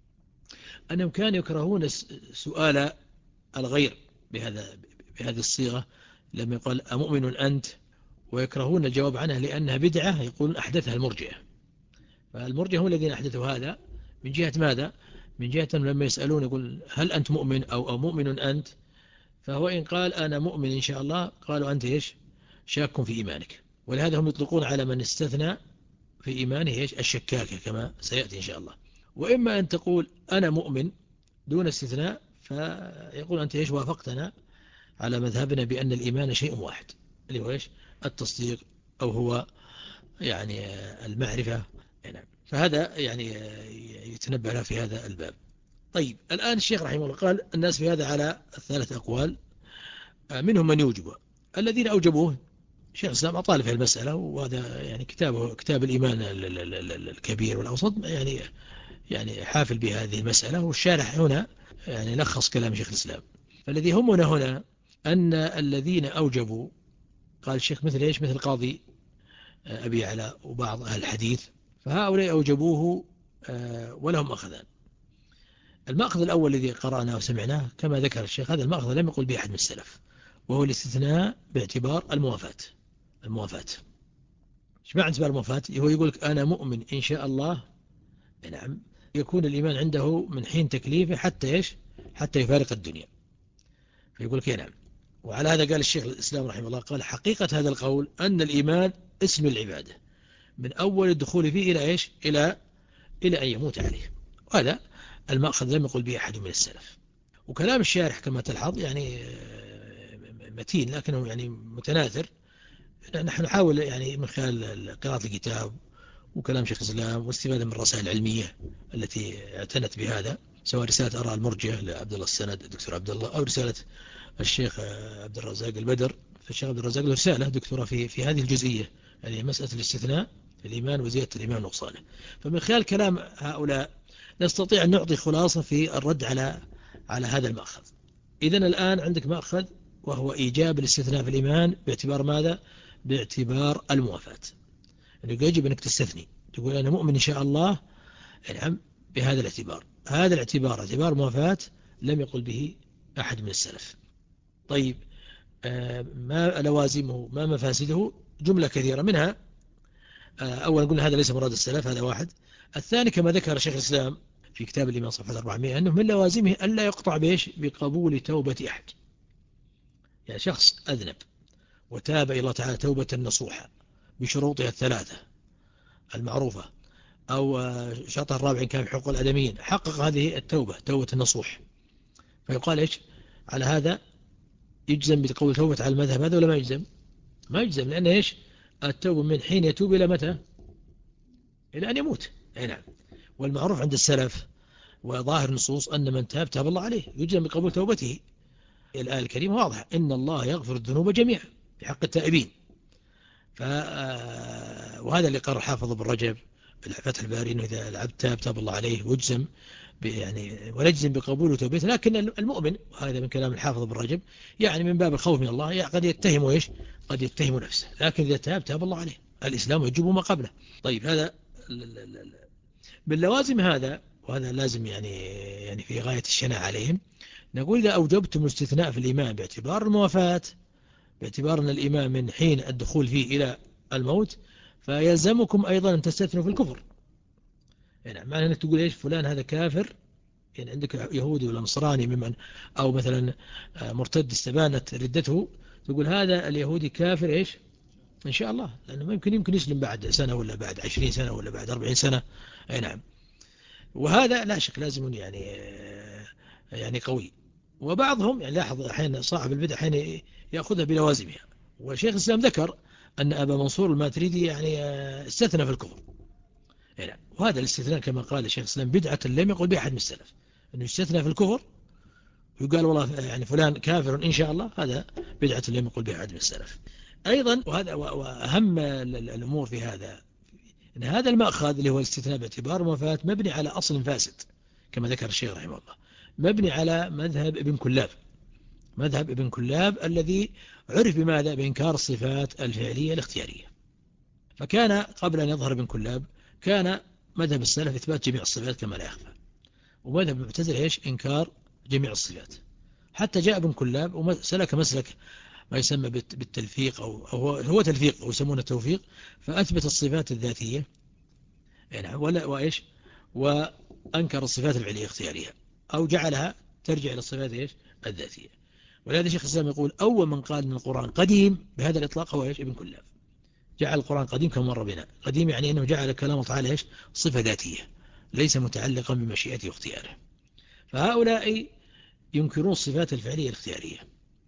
أنهم كانوا يكرهون سؤال الغير بهذا بهذه الصيغة لما يقال أمؤمن أنت، ويكرهون الجواب عنها لأنها بدعة يقولون أحدثها المرجئة. فالمرجئة هم الذين أحدثوا هذا من جهة ماذا؟ من جهة لما يسألون يقول هل أنت مؤمن أو, أو مؤمن أنت، فهو إن قال أنا مؤمن إن شاء الله قالوا أنت إيش شاك في إيمانك. ولهذا هم يطلقون على من استثنى في إيمانه إيش الشكاكة كما سيأتي إن شاء الله. وإما أن تقول أنا مؤمن دون استثناء فيقول أنت إيش وافقتنا على مذهبنا بأن الإيمان شيء واحد اللي هو إيش التصديق أو هو يعني المعرفة. فهذا يعني يتنبه له في هذا الباب. طيب الآن الشيخ رحمه الله قال الناس في هذا على الثلاث أقوال، منهم من يوجبه. الذين أوجبوه شيخ الإسلام أطال في المسألة، وهذا يعني كتابه كتاب الإيمان الكبير والأوسط يعني يعني حافل بهذه المسألة، والشارح هنا يعني لخص كلام شيخ الإسلام. فالذي همنا هنا أن الذين أوجبوا قال الشيخ مثل إيش مثل قاضي أبي علاء وبعض أهل الحديث، فهؤلاء أوجبوه ولهم أخذان. المأخذ الأول الذي قرأناه وسمعناه كما ذكر الشيخ، هذا المأخذ لم يقل به أحد من السلف، وهو الاستثناء باعتبار الموافاة. الموافاة ايش معنى اعتبار الموافاة؟ هو يقول لك أنا مؤمن إن شاء الله، نعم، يكون الإيمان عنده من حين تكليفه حتى إيش حتى يفارق الدنيا، فيقول لك نعم. وعلى هذا قال الشيخ الإسلام رحمه الله قال حقيقة هذا القول أن الإيمان اسم العبادة من أول الدخول فيه إلى إيش إلى إلى أن يموت عليه. وهذا المأخذ لم يقل به أحد من السلف. وكلام الشارح كما تلحظ يعني متين لكنه يعني متناثر. نحن نحاول يعني من خلال قراءة الكتاب وكلام شيخ الإسلام واستفادة من الرسائل العلمية التي اعتنت بهذا، سواء رسالة أراء المرجئة لعبد الله السند الدكتور عبد الله، أو رسالة الشيخ عبد الرزاق البدر. فالشيخ عبد الرزاق له رسالة دكتوراه في في هذه الجزئية، يعني مسألة الاستثناء في الإيمان وزيادة الإيمان ونقصانه. فمن خلال كلام هؤلاء نستطيع أن نعطي خلاصة في الرد على على هذا المأخذ. إذن الآن عندك مأخذ وهو إيجاب الاستثناء في الإيمان باعتبار ماذا؟ باعتبار الموافاة. يعني يجب أنك تستثني، تقول أنا مؤمن إن شاء الله، نعم، بهذا الاعتبار. هذا الاعتبار اعتبار موافاة لم يقل به أحد من السلف. طيب ما لوازمه ما مفاسده؟ جملة كثيرة منها. أولا قلنا هذا ليس مراد السلف، هذا واحد. الثاني كما ذكر شيخ الإسلام في كتاب الإيمان صفحة أربعمائة أنه من لوازمه ألا يقطع بإيش بقبول توبة أحد. يعني شخص أذنب وتاب إلى الله تعالى توبة نصوحة بشروطها الثلاثة المعروفة، أو شرط الرابع كان في حقوق الآدميين، حقق هذه التوبة توبة النصوح، فيقال إيش على هذا يجزم بقول توبة على المذهب هذا ولا ما يجزم؟ ما يجزم، لأن إيش التوبة من حين يتوب إلى متى؟ إلى أن يموت. أي نعم. والمعروف عند السلف وظاهر النصوص أن من تاب تاب الله عليه، يجزم بقبول توبته. الآية الكريمة واضحة إن الله يغفر الذنوب جميعا بحق التائبين. ف وهذا اللي قال حافظ ابن رجب في فتح الباري إنه إذا العبد تاب تاب الله عليه، ويجزم يعني ونجزم بقبول توبته. لكن المؤمن، وهذا من كلام الحافظ ابن رجب، يعني من باب الخوف من الله قد يتهم إيش قد يتهم نفسه، لكن إذا تاب تاب الله عليه. الإسلام يجب ما قبله. طيب هذا من لوازم هذا، وهذا لازم يعني يعني في غاية الشناع عليهم، نقول إذا أوجبتم الاستثناء في الإيمان باعتبار الموافاة، باعتبار أن الإيمان من حين الدخول فيه إلى الموت، فيلزمكم أيضا أن تستثنوا في الكفر. يعني معنى أنك تقول إيش فلان هذا كافر، يعني عندك يهودي ولا نصراني ممن، أو مثلا مرتد استبانت ردته، تقول هذا اليهودي كافر إيش إن شاء الله، لأنه ممكن يمكن يسلم بعد سنة ولا بعد عشرين سنة ولا بعد أربعين سنة. أي نعم. وهذا لا شك لازم يعني يعني قوي. وبعضهم يعني لاحظ أحيانا صاحب البدع أحيانا يأخذها بلوازمها. وشيخ الإسلام ذكر أن أبا منصور الماتريدي يعني استثنى في الكفر. يعني وهذا الاستثناء كما قال الشيخ الإسلام بدعة لم يقل بها أحد من السلف، أنه يستثنى في الكفر ويقال والله يعني فلان كافر إن شاء الله، هذا بدعة لم يقل بها أحد من السلف. أيضا وهذا وأهم الأمور في هذا، أن هذا المأخذ اللي هو الاستثناء باعتبار الموافاة مبني على أصل فاسد كما ذكر الشيخ رحمه الله، مبني على مذهب ابن كلاب، مذهب ابن كلاب الذي عرف بماذا؟ بإنكار الصفات الفعلية الاختيارية. فكان قبل أن يظهر ابن كلاب كان مذهب السلف إثبات جميع الصفات كما لا يخفى، ومذهب المعتزلة إيش؟ إنكار جميع الصفات. حتى جاء ابن كلاب وسلك مسلك ما يسمى بالتلفيق، أو هو هو تلفيق أو يسمونه التوفيق، فأثبت الصفات الذاتية يعني ولا وإيش، وأنكر الصفات الفعلية الاختيارية، أو جعلها ترجع إلى الصفات إيش؟ الذاتية. ولهذا شيخ الإسلام يقول أول من قال أن القرآن قديم بهذا الإطلاق هو إيش؟ ابن كلاب. جعل القرآن قديم كما مر بنا. قديم يعني أنه جعل كلام الله تعالى إيش؟ صفة ذاتية ليس متعلقا بمشيئته واختياره. فهؤلاء ينكرون الصفات الفعلية الاختيارية.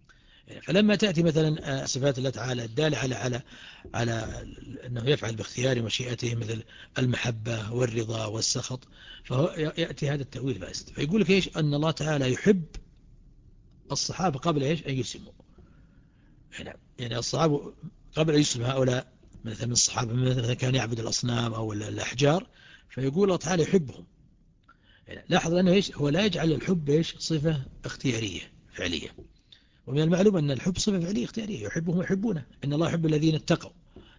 فلما تأتي مثلا صفات الله تعالى الدالة على على على أنه يفعل باختيار مشيئته مثل المحبة والرضا والسخط، فهو يأتي هذا التأويل فاسد. فيقول لك إيش؟ أن الله تعالى يحب الصحابة قبل إيش؟ أن يسلموا. يعني الصحابة قبل أن يسلم هؤلاء مثلا من الصحابة مثلا كان يعبد الأصنام أو الأحجار، فيقول الله تعالى يحبهم. يعني لاحظ أنه إيش؟ هو لا يجعل الحب إيش؟ صفة اختيارية فعلية. ومن المعلوم أن الحب صفة فعلية اختيارية، يحبهم ويحبونه، إن الله يحب الذين اتقوا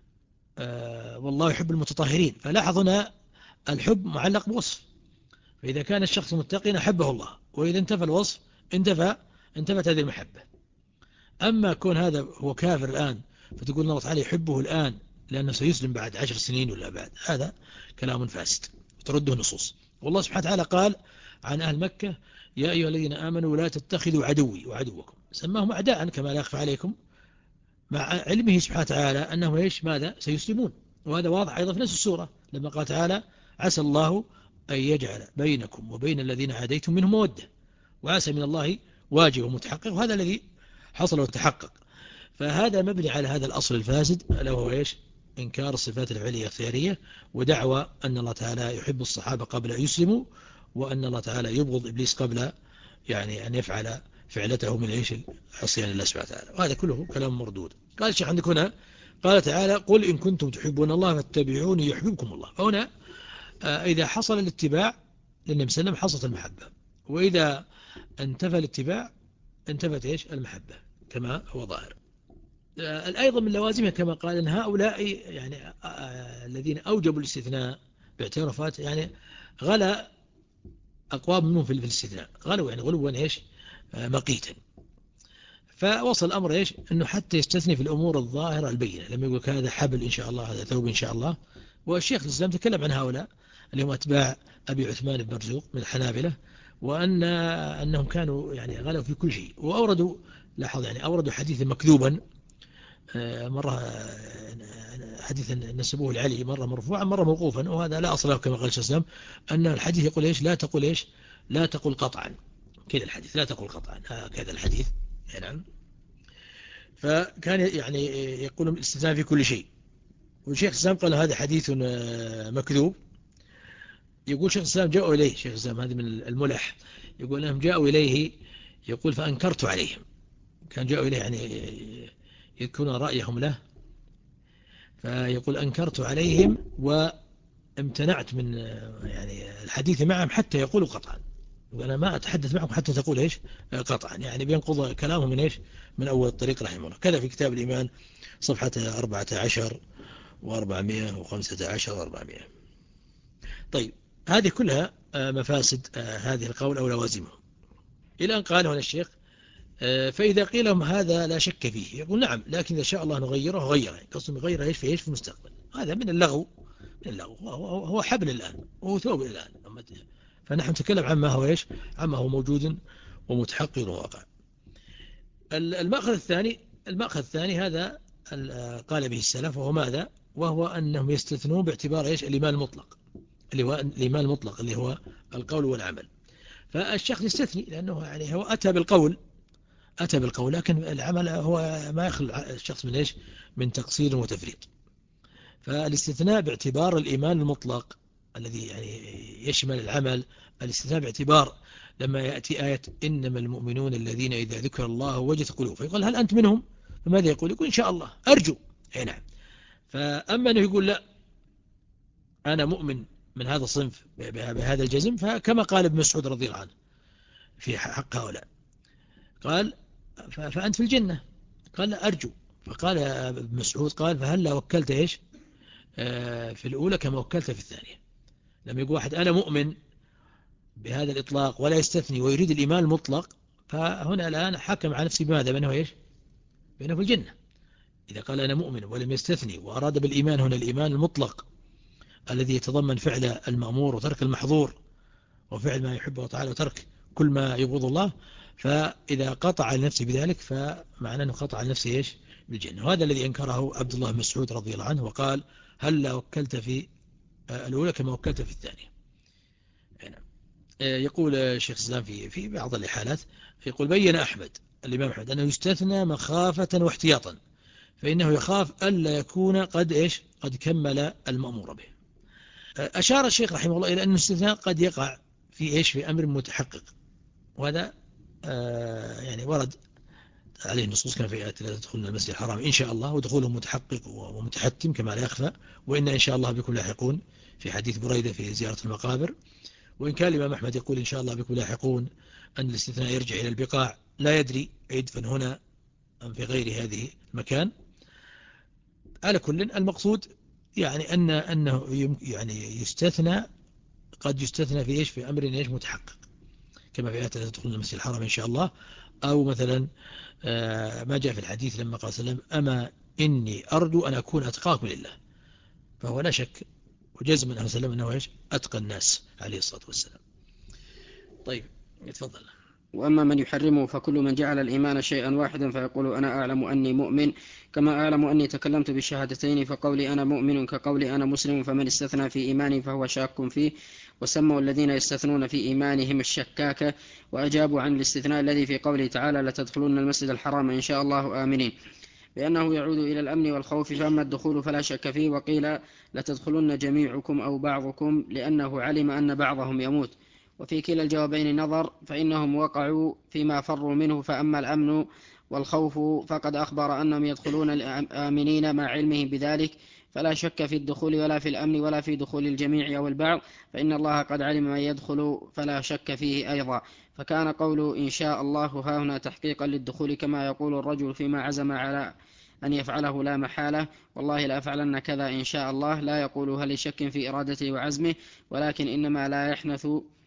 آه والله يحب المتطهرين. فلاحظ هنا الحب معلق بوصف، فإذا كان الشخص متقين أحبه الله، وإذا انتفى الوصف انتفى انتفت هذه المحبة. أما كون هذا هو كافر الآن فتقول الله تعالى يحبه الآن لأنه سيسلم بعد عشر سنين ولا بعد، هذا كلام فاسد ترده النصوص. والله سبحانه وتعالى قال عن أهل مكة يا أيها الذين آمنوا لا تتخذوا عدوي وعدوكم، سماهم أعداء كما لا يخفى عليكم، مع علمه سبحانه وتعالى أنهم إيش ماذا سيسلمون. وهذا واضح أيضا في نفس السورة لما قال تعالى عسى الله أن يجعل بينكم وبين الذين عاديتم منهم مودة، وعسى من الله واجب ومتحقق، وهذا الذي حصل وتحقق. فهذا مبني على هذا الأصل الفاسد ألا هو إيش؟ إنكار الصفات الفعلية الخيارية، ودعوى أن الله تعالى يحب الصحابة قبل أن يسلموا، وأن الله تعالى يبغض إبليس قبل يعني أن يفعل فعلته من إيش؟ عصيان الله سبحانه وتعالى. وهذا كله كلام مردود. قال الشيخ عندك هنا قال تعالى قل إن كنتم تحبون الله فاتبعوني يحببكم الله. فهنا إذا حصل الاتباع للنبي صلى الله عليه وسلم حصلت المحبة، وإذا انتفى الاتباع انتفت إيش؟ المحبة كما هو ظاهر. أيضا من لوازمها كما قال أن هؤلاء يعني الذين أوجبوا الاستثناء باعترافات يعني غلا أقوام منهم في الاستثناء، غلوا يعني غلوا إيش؟ مقيتا. فوصل الأمر إيش؟ أنه حتى يستثني في الأمور الظاهرة البينة، لما يقول هذا حبل إن شاء الله، هذا ثوب إن شاء الله. والشيخ الإسلام تكلم عن هؤلاء اللي هم أتباع أبي عثمان بن مرزوق من الحنابلة، وأن أنهم كانوا يعني غلوا في كل شيء. وأوردوا لاحظ يعني أوردوا حديثا مكذوبا، مرة حديثا نسبوه لعلي، مرة مرفوعا مرة موقوفا، وهذا لا أصل له كما قال الشيخ الإسلام، أن الحديث يقول إيش؟ لا تقول إيش؟ لا تقول قطعا، كذا الحديث لا تقول قطعا، هكذا الحديث. نعم. فكان يعني يقول الاستثناء في كل شيء. والشيخ الإسلام قال هذا حديث مكذوب. يقول شيخ الإسلام جاءوا إليه، شيخ الإسلام هذه من الملح، يقول لهم جاءوا إليه يقول فأنكرت عليهم، كان جاءوا إليه يعني يذكرون رأيهم له، فيقول أنكرت عليهم وامتنعت من يعني الحديث معهم حتى يقولوا قطعا، وأنا ما أتحدث معكم حتى تقول إيش؟ قطعا، يعني بينقض كلامه من إيش؟ من أول الطريق رحمه الله. كذا في كتاب الإيمان صفحة أربعة عشر وأربعمائة وخمسة عشر وأربعمائة. طيب هذه كلها مفاسد هذه القول أو لوازمه. إلى أن قال هنا الشيخ فإذا قيل لهم هذا لا شك فيه، يقول نعم، لكن إذا شاء الله نغيره غيره، قصد نغيره إيش في إيش في المستقبل. هذا من اللغو، من اللغو هو حبل الآن وهو ثوب الآن، فنحن نتكلم عما هو إيش، عما هو موجود ومتحقق وواقع. المأخذ الثاني المأخذ الثاني هذا قال به السلف، وهو ماذا؟ وهو أنهم يستثنون باعتبار إيش الإيمان المطلق، اللي هو الإيمان المطلق اللي هو القول والعمل. فالشخص يستثني لأنه يعني هو أتى بالقول أتى بالقول لكن العمل هو ما يخل الشخص من إيش، من تقصير وتفريط. فالاستثناء باعتبار الإيمان المطلق الذي يعني يشمل العمل، الاستثناء باعتبار لما يأتي آية إنما المؤمنون الذين إذا ذكر الله وجلت قلوبهم، فيقول هل أنت منهم؟ فماذا يقول؟ يقول إن شاء الله أرجو. أي نعم. فأما أنه يقول لا أنا مؤمن من هذا الصنف بهذا الجزم، فكما قال ابن مسعود رضي الله عنه في حق هؤلاء، قال فأنت في الجنة، قال لا أرجو. فقال ابن مسعود قال فهل لا وكلت إيش في الأولى كما وكلت في الثانية. لما يقول واحد أنا مؤمن بهذا الإطلاق ولا يستثني ويريد الإيمان المطلق، فهنا الآن حكم على نفسه بماذا؟ بأنه إيش، بأنه في الجنة. إذا قال أنا مؤمن ولم يستثني وأراد بالإيمان هنا الإيمان المطلق الذي يتضمن فعل المأمور وترك المحظور وفعل ما يحبه تعالى وترك كل ما يبغض الله، فإذا قطع لنفسه بذلك فمعناه أنه قطع لنفسه إيش، بالجنة. وهذا الذي أنكره عبد الله بن مسعود رضي الله عنه، وقال هل لا وكلت في الأولى كما وكلت في الثانية. يقول الشيخ الإسلام في في بعض الحالات، يقول بين أحمد الإمام أحمد أنه يستثنى مخافة واحتياطا، فإنه يخاف ألا يكون قد إيش، قد كمل المأمور به. أشار الشيخ رحمه الله إلى أن الاستثناء قد يقع في إيش، في أمر متحقق، وهذا آه يعني ورد عليه النصوص كما في آيات لا تدخلون المسجد الحرام إن شاء الله، ودخوله متحقق ومتحتم كما لا يخفى، وإن إن شاء الله بكم لاحقون في حديث بريدة في زيارة المقابر. وإن كان الإمام أحمد يقول إن شاء الله بكم لاحقون أن الاستثناء يرجع إلى البقاع، لا يدري يدفن هنا أم في غير هذه المكان. على كل المقصود يعني أن أنه يعني يستثنى، قد يستثنى في إيش، في أمر إيش متحقق كما في آيات لا تدخلون المسجد الحرام إن شاء الله، أو مثلا ما جاء في الحديث لما قال صلى الله عليه وسلم أما إني أرجو أن أكون أتقاكم لله، فهو لا شك وجزم أنه سلم أنه إيش، أتقى الناس عليه الصلاة والسلام. طيب يتفضل. وأما من يحرمه فكل من جعل الإيمان شيئا واحدا فيقول أنا أعلم أني مؤمن كما أعلم أني تكلمت بالشهادتين، فقولي أنا مؤمن كقولي أنا مسلم، فمن استثنى في إيمانه فهو شاك فيه. وسموا الذين يستثنون في إيمانهم الشكاك، وأجابوا عن الاستثناء الذي في قوله تعالى لتدخلون المسجد الحرام إن شاء الله آمنين بأنه يعود إلى الأمن والخوف، فأما الدخول فلا شك فيه. وقيل لتدخلن جميعكم أو بعضكم لأنه علم أن بعضهم يموت، وفي كلا الجوابين نظر، فإنهم وقعوا فيما فروا منه. فأما الأمن والخوف فقد أخبر أنهم يدخلون الآمنين مع علمه بذلك، فلا شك في الدخول ولا في الأمن ولا في دخول الجميع أو البعض، فإن الله قد علم من يدخل فلا شك فيه أيضا. فكان قول إن شاء الله ها هنا تحقيقا للدخول، كما يقول الرجل فيما عزم على أن يفعله لا محالة والله لا أفعلن كذا إن شاء الله، لا يقولها لشك في إرادته وعزمه، ولكن إنما لا يحنث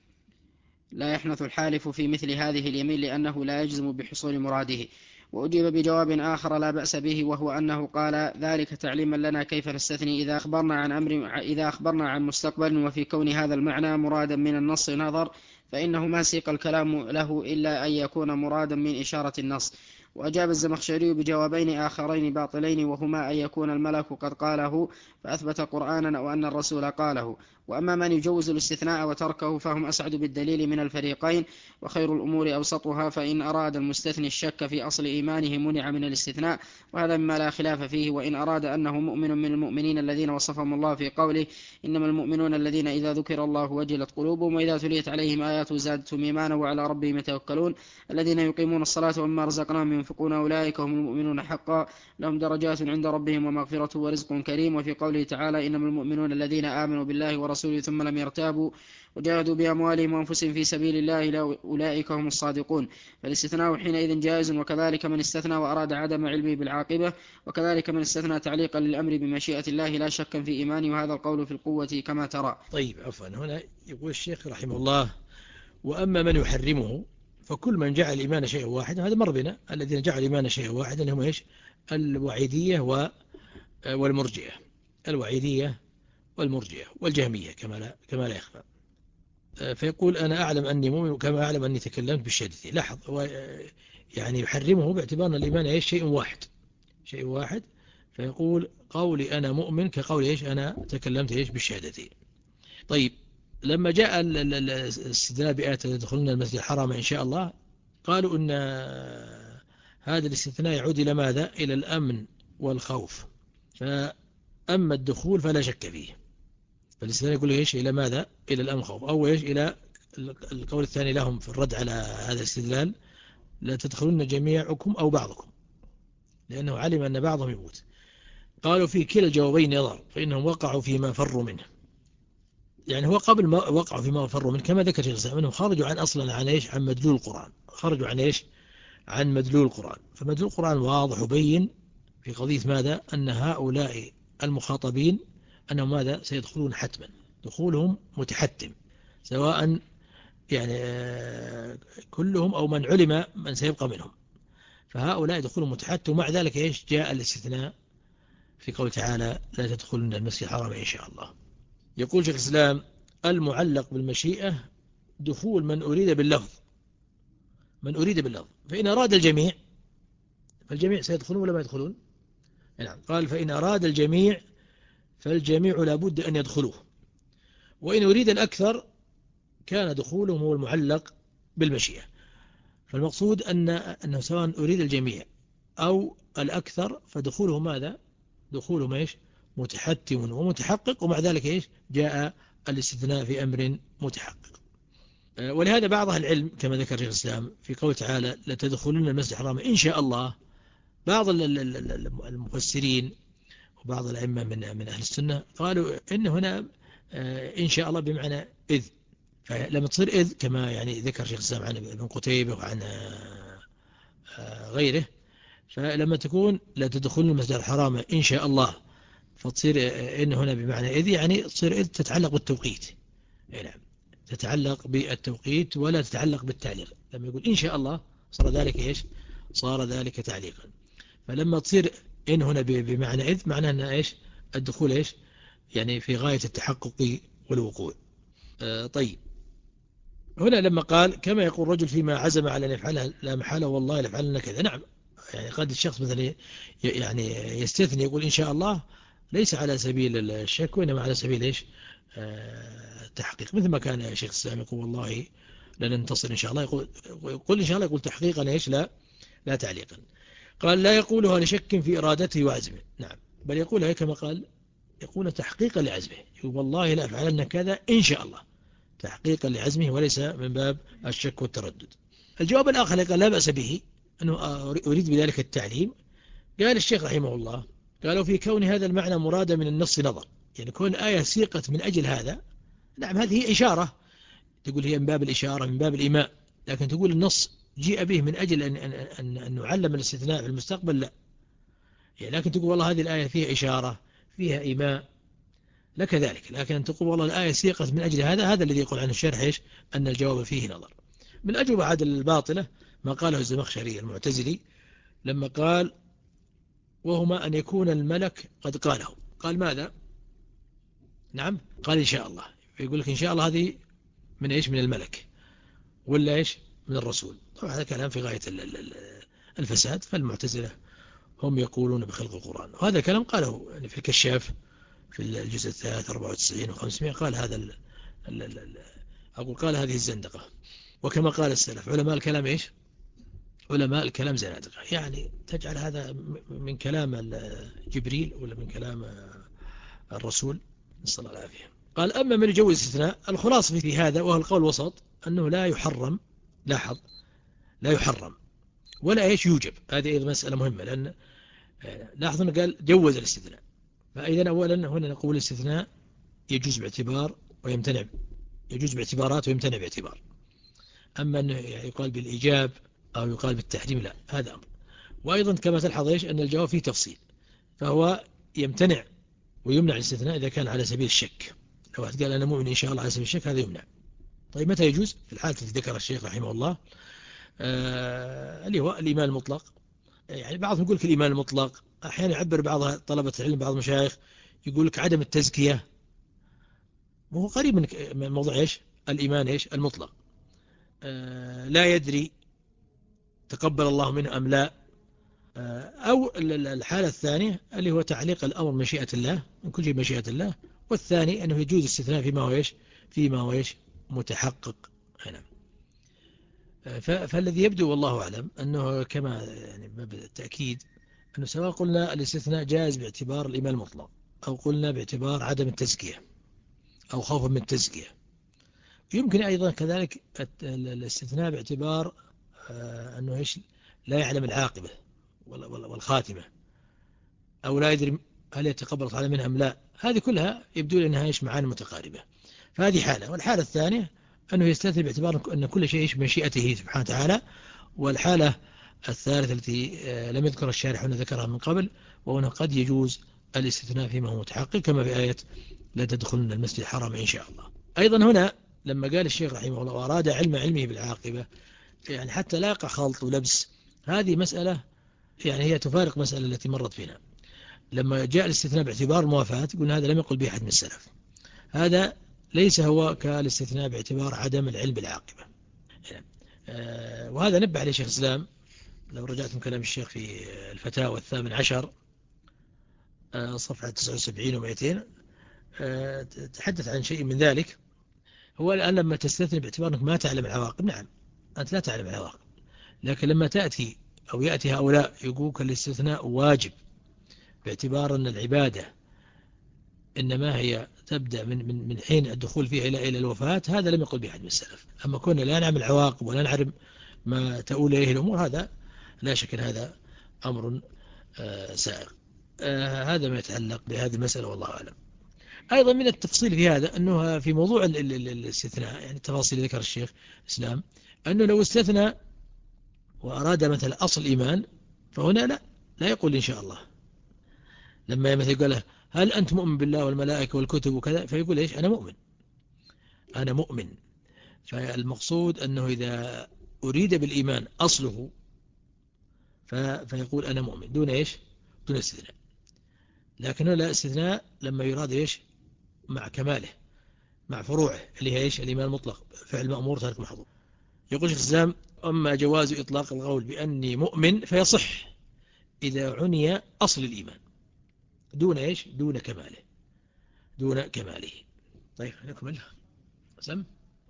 لا يحنث الحالف في مثل هذه اليمين لأنه لا يجزم بحصول مراده. وأجيب بجواب آخر لا بأس به، وهو أنه قال ذلك تعليما لنا كيف نستثني إذا أخبرنا عن أمر إذا أخبرنا عن مستقبل، وفي كون هذا المعنى مرادا من النص نظر، فإنه ما سيق الكلام له إلا أن يكون مرادا من إشارة النص. وأجاب الزمخشري بجوابين آخرين باطلين، وهما أن يكون الملك قد قاله فأثبت قرآنا وأن الرسول قاله. وأما من يجوز الاستثناء وتركه فهم أسعد بالدليل من الفريقين، وخير الأمور أوسطها، فإن أراد المستثني الشك في أصل إيمانه منع من الاستثناء، وهذا مما لا خلاف فيه. وإن أراد أنه مؤمن من المؤمنين الذين وصفهم الله في قوله إنما المؤمنون الذين إذا ذكر الله وجلت قلوبهم وإذا تليت عليهم آياته زادتهم إيمانا وعلى ربهم يتوكلون الذين يقيمون الصلاة ومما رزقناهم ينفقون أولئك هم المؤمنون حقا لهم درجات عند ربهم ومغفرة ورزق كريم. وفي قوله تعالى إنما المؤمنون الذين آمنوا بالله ورسوله ثم لم يرتابوا وجاهدوا بأموالهم وأنفسهم في سبيل الله أولئك هم الصادقون. فالاستثناء حينئذ جائز، وكذلك من استثنى وأراد عدم علمه بالعاقبة، وكذلك من استثنى تعليقا للأمر بمشيئة الله لا شك في إيمانه، وهذا القول في القوة كما ترى. طيب عفوا، هنا يقول الشيخ رحمه الله: وأما من يحرمه فكل من جعل الإيمان شيئا واحدا، هذا مر بنا، الذين جعلوا الإيمان شيئا واحدا هم إيش؟ الوعيدية والمرجئة، الوعيدية والمرجئة والجهمية كما لا, كما لا يخفى. فيقول أنا أعلم أني مؤمن كما أعلم أني تكلمت بالشهادتين. لاحظ، هو يعني يحرمه باعتبار أن الإيمان إيش؟ شيء واحد، شيء واحد. فيقول قولي أنا مؤمن كقولي إيش؟ أنا تكلمت إيش؟ بالشهادتين. طيب، لما جاء الاستدلال بآية تدخلون المسجد الحرام إن شاء الله، قالوا أن هذا الاستثناء يعود إلى ماذا؟ إلى الأمن والخوف. فأما الدخول فلا شك فيه، فالاستثناء يقول إيش؟ إلى ماذا؟ إلى الأمن والخوف، أو إيش؟ إلى القول الثاني لهم في الرد على هذا الاستدلال: لا تدخلون جميعكم أو بعضكم، لأنه علم أن بعضهم يموت. قالوا في كلا الجوابين يظهر، فإنهم وقعوا فيما فروا منه. يعني هو قبل ما وقعوا فيما فروا منه كما ذكر شيخ الإسلام أنهم خرجوا عن أصلا عن إيش؟ عن مدلول القرآن. خرجوا عن إيش؟ عن مدلول القرآن. فمدلول القرآن واضح وبين في قضية ماذا؟ أن هؤلاء المخاطبين أنهم ماذا؟ سيدخلون حتما، دخولهم متحتم، سواء يعني كلهم أو من علم من سيبقى منهم. فهؤلاء دخولهم متحتم، ومع ذلك إيش؟ جاء الاستثناء في قول تعالى لا تدخلن المسجد الحرام إن شاء الله. يقول شيخ الإسلام: المعلق بالمشيئة دخول من أريد باللفظ، من أريد باللفظ، فإن أراد الجميع فالجميع سيدخلون ولا ما يدخلون؟ نعم. قال فإن أراد الجميع فالجميع لابد أن يدخلوه، وإن أريد الأكثر كان دخولهم هو المعلق بالمشيئة. فالمقصود أن أنه سواء أريد الجميع أو الأكثر فدخوله ماذا؟ دخوله إيش؟ متحتم ومتحقق، ومع ذلك إيش؟ جاء الاستثناء في أمر متحقق. ولهذا بعض أهل العلم كما ذكر شيخ الإسلام في قول تعالى لتدخلون المسجد الحرام إن شاء الله، بعض المفسرين وبعض الأئمة من من أهل السنة قالوا إن هنا إن شاء الله بمعنى إذ، فلما تصير إذ كما يعني ذكر شيخ الإسلام عن ابن قتيبة وعن غيره، فلما تكون لا تدخلون المسجد الحرام إن شاء الله فتصير إن هنا بمعنى إذ، يعني تصير إذ تتعلق بالتوقيت. نعم، تتعلق بالتوقيت ولا تتعلق بالتعليق. لما يقول إن شاء الله صار ذلك إيش؟ صار ذلك تعليقا. فلما تصير إن هنا بمعنى إذ معناه أن إيش؟ الدخول إيش؟ يعني في غاية التحقق والوقوع. آه طيب، هنا لما قال كما يقول رجل فيما عزم على أن يفعلها لا محالة والله لفعلنا كذا، نعم، يعني قد الشخص مثلا يعني يستثني يقول إن شاء الله ليس على سبيل الشك وإنما على سبيل إيش؟ آه تحقيق، مثل ما كان شيخ الإسلام يقول والله لن ننتصر إن شاء الله، يقول, يقول إن شاء الله، يقول تحقيقا إيش؟ لا لا تعليقا. قال لا يقولها لشك في إرادته وعزمه، نعم، بل يقولها كما قال، يقول تحقيقا لعزمه، يقول والله لا أفعلن كذا إن شاء الله، تحقيقا لعزمه وليس من باب الشك والتردد. الجواب الآخر قال لا بأس به، أنه أريد بذلك التعليم. قال الشيخ رحمه الله قالوا في كون هذا المعنى مراد من النص نظر، يعني كون آية سيقت من أجل هذا، نعم هذه هي إشارة، تقول هي من باب الإشارة من باب الإيماء، لكن تقول النص جيء به من أجل أن, أن, أن, أن نعلم الاستثناء في المستقبل، لا، يعني لكن تقول والله هذه الآية فيها إشارة فيها إيماء لك ذلك، لكن تقول والله الآية سيقت من أجل هذا، هذا الذي يقول عنه الشرح إيش؟ أن الجواب فيه نظر. من أجوبة عاد الباطلة ما قاله الزمخشري المعتزلي لما قال وهما أن يكون الملك قد قاله، قال ماذا؟ نعم، قال إن شاء الله، يقول لك إن شاء الله هذه من إيش؟ من الملك، ولا إيش؟ من الرسول. طبعا هذا كلام في غاية الفساد. فالمعتزلة هم يقولون بخلق القرآن، وهذا الكلام قاله يعني في الكشاف في الجزء الثالث أربعة وتسعين وخمسمائة، قال هذا ال ال ال أقول قال هذه الزندقة. وكما قال السلف علماء الكلام إيش؟ علماء الكلام زنادقة، يعني تجعل هذا من كلام جبريل ولا من كلام الرسول، نسأل الله العافية. قال أما من يجوز الاستثناء، الخلاصة في هذا وهو القول الوسط أنه لا يحرم، لاحظ لا يحرم ولا إيش يوجب. هذه أيضا مسألة مهمة، لأن لاحظوا أنه قال جوز الاستثناء. فإذا أولا هنا نقول الاستثناء يجوز باعتبار ويمتنع، يجوز باعتبارات ويمتنع باعتبار. أما أنه يقال بالإيجاب أو يقال بالتحريم لا، هذا أمر. وأيضا كما تلحظ إيش أن الجواب فيه تفصيل، فهو يمتنع ويمنع الاستثناء إذا كان على سبيل الشك. لو واحد قال أنا مؤمن إن شاء الله على سبيل الشك هذا يمنع. طيب متى يجوز؟ في الحالة التي ذكر الشيخ رحمه الله آه اللي هو الإيمان المطلق. يعني بعضهم يقول لك الإيمان المطلق، أحيانا يعبر بعض طلبة العلم بعض المشايخ يقول لك عدم التزكية، وهو قريب من من موضوع إيش الإيمان إيش المطلق. آه لا يدري تقبل الله منه أم لا. آه أو الحالة الثانية اللي هو تعليق الأمر مشيئة الله، من كل شيء مشيئة الله. والثاني أنه يجوز الاستثناء فيما هو إيش فيما هو إيش متحقق هنا. فالذي يبدو والله أعلم أنه كما يعني بالتأكيد أنه سواء قلنا الاستثناء جائز باعتبار الإيمان المطلق، أو قلنا باعتبار عدم التزكية أو خوفا من التزكية. يمكن أيضا كذلك الاستثناء باعتبار أنه إيش لا يعلم العاقبة والخاتمة، أو لا يدري هل يتقبل تعالى منها أم لا. هذه كلها يبدو لأنها إيش معاني متقاربة. فهذه حالة. والحالة الثانية أنه يستثني باعتبار أن كل شيء إيش مشيئته سبحانه وتعالى. والحالة الثالثة التي لم يذكر الشارح هنا ذكرها من قبل، وأنه قد يجوز الاستثناء فيما هو متحقق، كما في آية لا تدخلن المسجد الحرام إن شاء الله. أيضا هنا لما قال الشيخ رحمه الله وأراد علم علمه بالعاقبة، يعني حتى لا يقع خلط ولبس. هذه مسألة يعني هي تفارق مسألة التي مرت فينا لما جاء الاستثناء باعتبار الموافاة، قلنا هذا لم يقل به أحد من السلف. هذا ليس هو كالاستثناء باعتبار عدم العلم بالعاقبة. وهذا نبه عليه شيخ الإسلام لو رجعتم كلام الشيخ في الفتاوى الثامن عشر صفحة تسعة وسبعين ومئتين تحدث عن شيء من ذلك. هو الآن لما تستثني باعتبار أنك ما تعلم العواقب، نعم أنت لا تعلم العواقب، لكن لما تأتي أو يأتي هؤلاء يقولك الاستثناء واجب باعتبار أن العبادة إنما هي تبدأ من من من حين الدخول فيها إلى إلى الوفاة، هذا لم يقل به أحد من السلف. أما كنا لا نعلم العواقب ولا نعلم ما تؤول إليه الأمور، هذا لا شك أن هذا أمر آه سائغ. آه هذا ما يتعلق بهذه المسألة والله أعلم. أيضا من التفصيل في هذا أنه في موضوع الاستثناء، يعني التفاصيل ذكر الشيخ الإسلام أنه لو استثنى وأراد مثلا أصل الإيمان، فهنا لا لا يقول إن شاء الله. لما مثلا يقول له هل أنت مؤمن بالله والملائكة والكتب وكذا، فيقول إيش أنا مؤمن أنا مؤمن. فالمقصود أنه إذا أريد بالإيمان أصله فيقول أنا مؤمن دون إيش دون استثناء. لكنه لا استثناء لما يراد إيش مع كماله مع فروعه اللي هي إيش الإيمان المطلق، فعل مأمور ترك محظور. يقول شيخ الإسلام أما جواز إطلاق القول بأني مؤمن فيصح إذا عني أصل الإيمان دون إيش دون كماله دون كماله. طيب نكمل. سم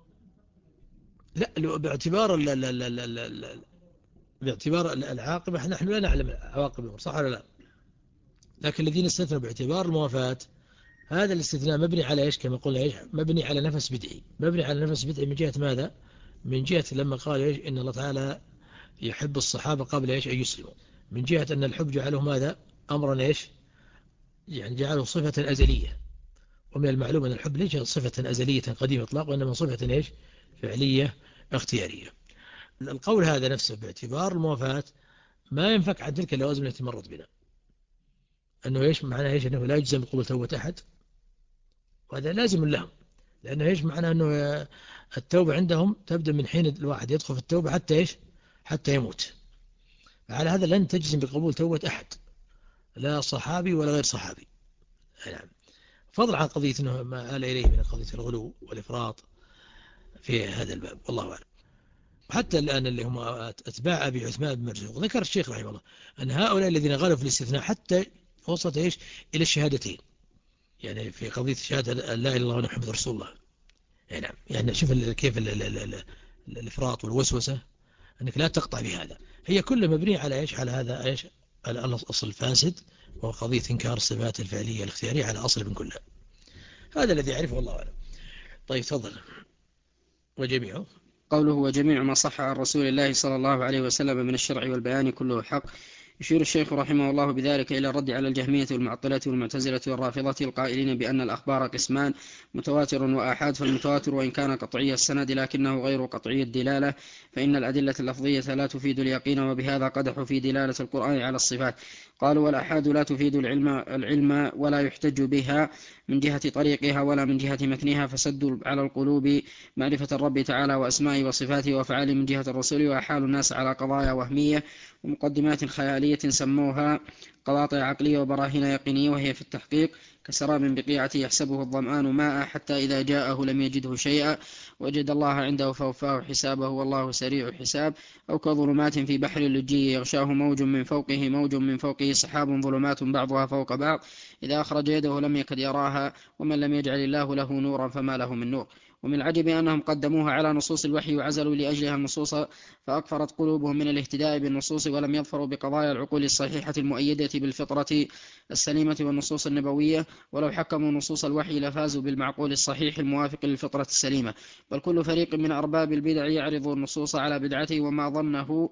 لا باعتبار لا لا لا لا لا لا باعتبار العاقبة نحن لا نعلم عواقب، صح ولا لا؟ لكن الذين استثنوا باعتبار الموافاة، هذا الاستثناء مبني على إيش كما قلنا إيش مبني على نفس بدعي. مبني على نفس بدعي من جهة ماذا؟ من جهة لما قال إيش إن الله تعالى يحب الصحابة قبل إيش أن يسلموا، من جهة أن الحب جعله ماذا أمرا إيش يعني جعله صفة أزلية. ومن المعلوم أن الحب ليس صفة أزلية قديمة إطلاق، وإنما صفة إيش فعلية اختيارية. القول هذا نفسه باعتبار الموافاة ما ينفك عن تلك اللوازم التي مرت بنا، أنه إيش معناه إيش أنه لا يجزم بقبول توبة أحد، وهذا لازم لهم. لأنه إيش معناه أنه التوبة عندهم تبدأ من حين الواحد يدخل في التوبة حتى إيش حتى يموت. على هذا لن تجزم بقبول توبة أحد لا صحابي ولا غير صحابي. نعم. فضل عن قضية أنه ما آل إليه من قضية الغلو والإفراط في هذا الباب والله أعلم. وحتى الآن اللي هم أتباع أبي عثمان بن مرزوق ذكر الشيخ رحمه الله أن هؤلاء الذين غلوا في الاستثناء حتى وصلت إيش إلى الشهادتين، يعني في قضية شهادة لا إله إلا الله محمد رسول الله. يعني نعم يعني شوف كيف الإفراط والوسوسة أنك لا تقطع بهذا. هي كلها مبنية على إيش على هذا إيش على الأصل الفاسد، وهو قضية إنكار الصفات الفعلية الاختيارية على أصل من كلها. هذا الذي يعرفه الله أعلم. طيب تفضل. وجميعه قوله وجميع ما صح عن رسول الله صلى الله عليه وسلم من الشرع والبيان كله حق. يشير الشيخ رحمه الله بذلك إلى الرد على الجهمية والمعطلة والمعتزلة والرافضة القائلين بأن الأخبار قسمان متواتر وآحاد، فالمتواتر وإن كان قطعي السند لكنه غير قطعي الدلالة، فإن الأدلة اللفظية لا تفيد اليقين، وبهذا قدحوا في دلالة القرآن على الصفات. قالوا والآحاد لا تفيد العلم, العلم ولا يحتج بها من جهة طريقها ولا من جهة متنها، فسدوا على القلوب معرفة الرب تعالى وأسمائه وصفاته وأفعاله من جهة الرسول، وأحالوا الناس على قضايا وهمية ومقدمات خيالية سموها قواطع عقلية وبراهين يقينية، وهي في التحقيق كسراب بقيعة يحسبه الظمآن ماء حتى إذا جاءه لم يجده شيئا وجد الله عنده فوفاه حسابه والله سريع الحساب، أو كظلمات في بحر اللجي يغشاه موج من فوقه موج من فوقه سحاب ظلمات بعضها فوق بعض إذا أخرج يده لم يكد يراها ومن لم يجعل الله له نورا فما له من نور. ومن العجب أنهم قدموها على نصوص الوحي وعزلوا لأجلها النصوص، فأكثرت قلوبهم من الاهتداء بالنصوص ولم يظفروا بقضايا العقول الصحيحة المؤيدة بالفطرة السليمة والنصوص النبوية، ولو حكموا نصوص الوحي لفازوا بالمعقول الصحيح الموافق للفطرة السليمة. بل كل فريق من أرباب البدع يعرض النصوص على بدعته وما ظنه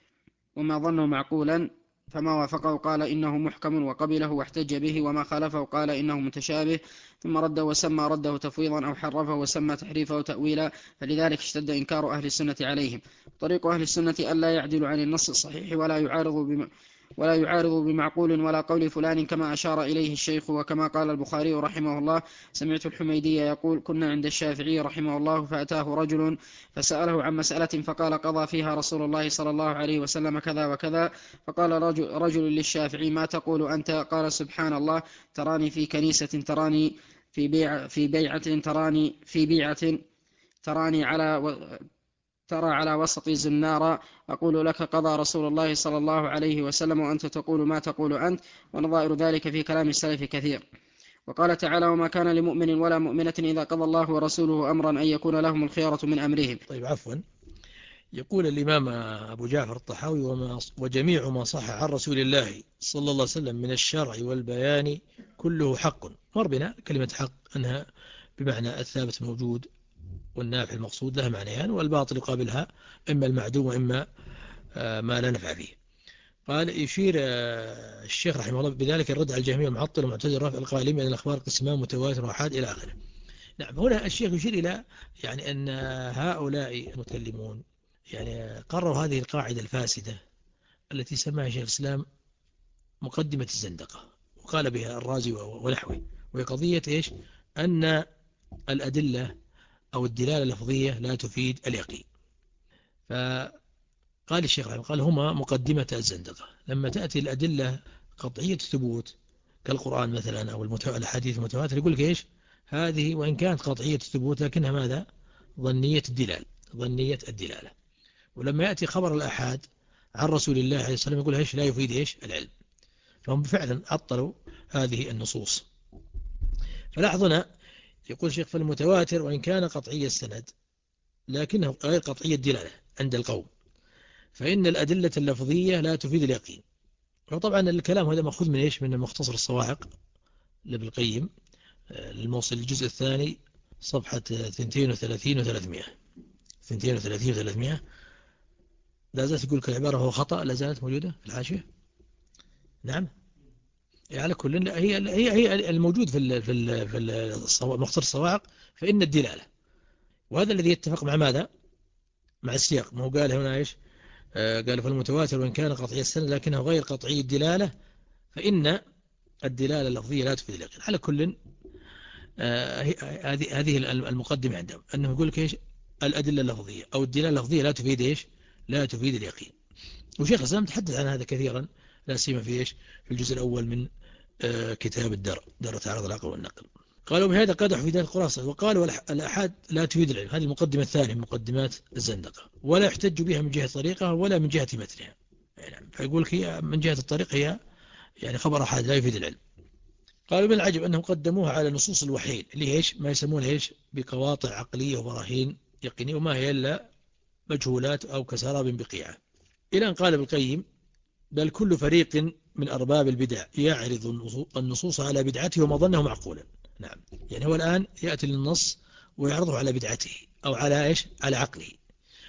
وما ظنه معقولا، فما وافقه قال إنه محكم وقبله واحتج به، وما خالفه قال إنه متشابه ثم رد وسمى رده تفويضا أو حرفه وسمى تحريفه تأويلا، فلذلك اشتد إنكار أهل السنة عليهم. طريق أهل السنة ألا يعدل عن النص الصحيح ولا يعارض بم ولا يعارض بمعقول ولا قول فلان، كما أشار إليه الشيخ. وكما قال البخاري رحمه الله سمعت الحميدي يقول كنا عند الشافعي رحمه الله فأتاه رجل فسأله عن مسألة فقال قضى فيها رسول الله صلى الله عليه وسلم كذا وكذا، فقال رجل, رجل للشافعي ما تقول أنت؟ قال سبحان الله تراني في كنيسة، تراني في بيع في بيعة، تراني في بيعة، تراني على و... ترى على وسط زنارا، أقول لك قضى رسول الله صلى الله عليه وسلم وأنت تقول ما تقول أنت. ونظائر ذلك في كلام السلف كثير. وقال تعالى وما كان لمؤمن ولا مؤمنة إذا قضى الله ورسوله أمرا أن يكون لهم الخيرة من أمرهم. طيب عفوا. يقول الإمام أبو جعفر الطحاوي وما وجميع ما صح عن رسول الله صلى الله عليه وسلم من الشرع والبيان كله حق. مر بنا كلمة حق أنها بمعنى الثابت موجود والنافع المقصود لها معنيان، والباطل يقابلها إما المعدوم وإما ما لا نفع فيه. قال يشير الشيخ رحمه الله بذلك الرد على الجهمية والمعطل والمعتزلة الرافع القائلين بأن الأخبار قسمان متواتر وآحاد إلى آخره. نعم، هنا الشيخ يشير إلى يعني أن هؤلاء المتكلمون يعني قرروا هذه القاعدة الفاسدة التي سماها شيخ الإسلام مقدمة الزندقة، وقال بها الرازي ونحوه، وهي قضية إيش؟ أن الأدلة أو الدلالة اللفظية لا تفيد اليقين. فقال الشيخ رحمه قال هما مقدمة الزندقة. لما تأتي الأدلة قطعية الثبوت كالقرآن مثلا أو الحديث المتواتر يقول لك إيش؟ هذه وإن كانت قطعية الثبوت لكنها ماذا؟ ظنية الدلالة ظنية الدلالة. ولما يأتي خبر الآحاد عن رسول الله عليه الصلاة والسلام يقول إيش؟ لا يفيد إيش؟ العلم. فهم فعلا عطلوا هذه النصوص. فلاحظنا يقول الشيخ فالمتواتر وإن كان قطعي السند لكنه غير قطعي الدلالة عند القوم، فإن الأدلة اللفظية لا تفيد اليقين. وطبعا الكلام هذا مأخوذ من إيش؟ من المختصر الصواعق لابن القيم الموصل الجزء الثاني صفحة اثنين وثلاثين وثلاثمائة اثنين وثلاثين وثلاثمائة. لا زالت يقول كالعبارة هو خطأ، لا زالت موجودة في الحاشية. نعم، على كل هي هي هي الموجود في ال في ال في المختصر الصواعق فإن الدلالة، وهذا الذي يتفق مع ماذا؟ مع السياق. ما هو قال هنا إيش؟ آه قال فالمتواتر وإن كان قطعي السند لكنه غير قطعي الدلالة فإن الدلالة اللفظية لا تفيد اليقين. على كل هذه هذه المقدمة عندهم أنه يقول لك إيش؟ الأدلة اللفظية أو الدلالة اللفظية لا تفيد إيش؟ لا تفيد اليقين. وشيخ الإسلام تحدث عن هذا كثيرا، لا سيما في إيش؟ في الجزء الأول من آه كتاب الدر دار تعارض العقل والنقل. قالوا بهذا قدح في ذات الخلاصة، وقالوا الأحاد لا تفيد العلم. هذه المقدمة الثانية من مقدمات الزندقة، ولا يحتج بها من جهة طريقها ولا من جهة متنها. يعني فيقول لك هي من جهة الطريق هي يعني خبر أحد لا يفيد العلم. قالوا من العجب أنهم قدموها على نصوص الوحيين اللي إيش؟ ما يسمونه إيش؟ بقواطع عقلية وبراهين يقينية، وما هي إلا مجهولات أو كسراب بقيعة. إلى أن قال ابن القيم بل كل فريق من أرباب البدع يعرض النصوص على بدعته وما ظنه معقولا. نعم، يعني هو الآن يأتي للنص ويعرضه على بدعته أو على إيش؟ على عقله.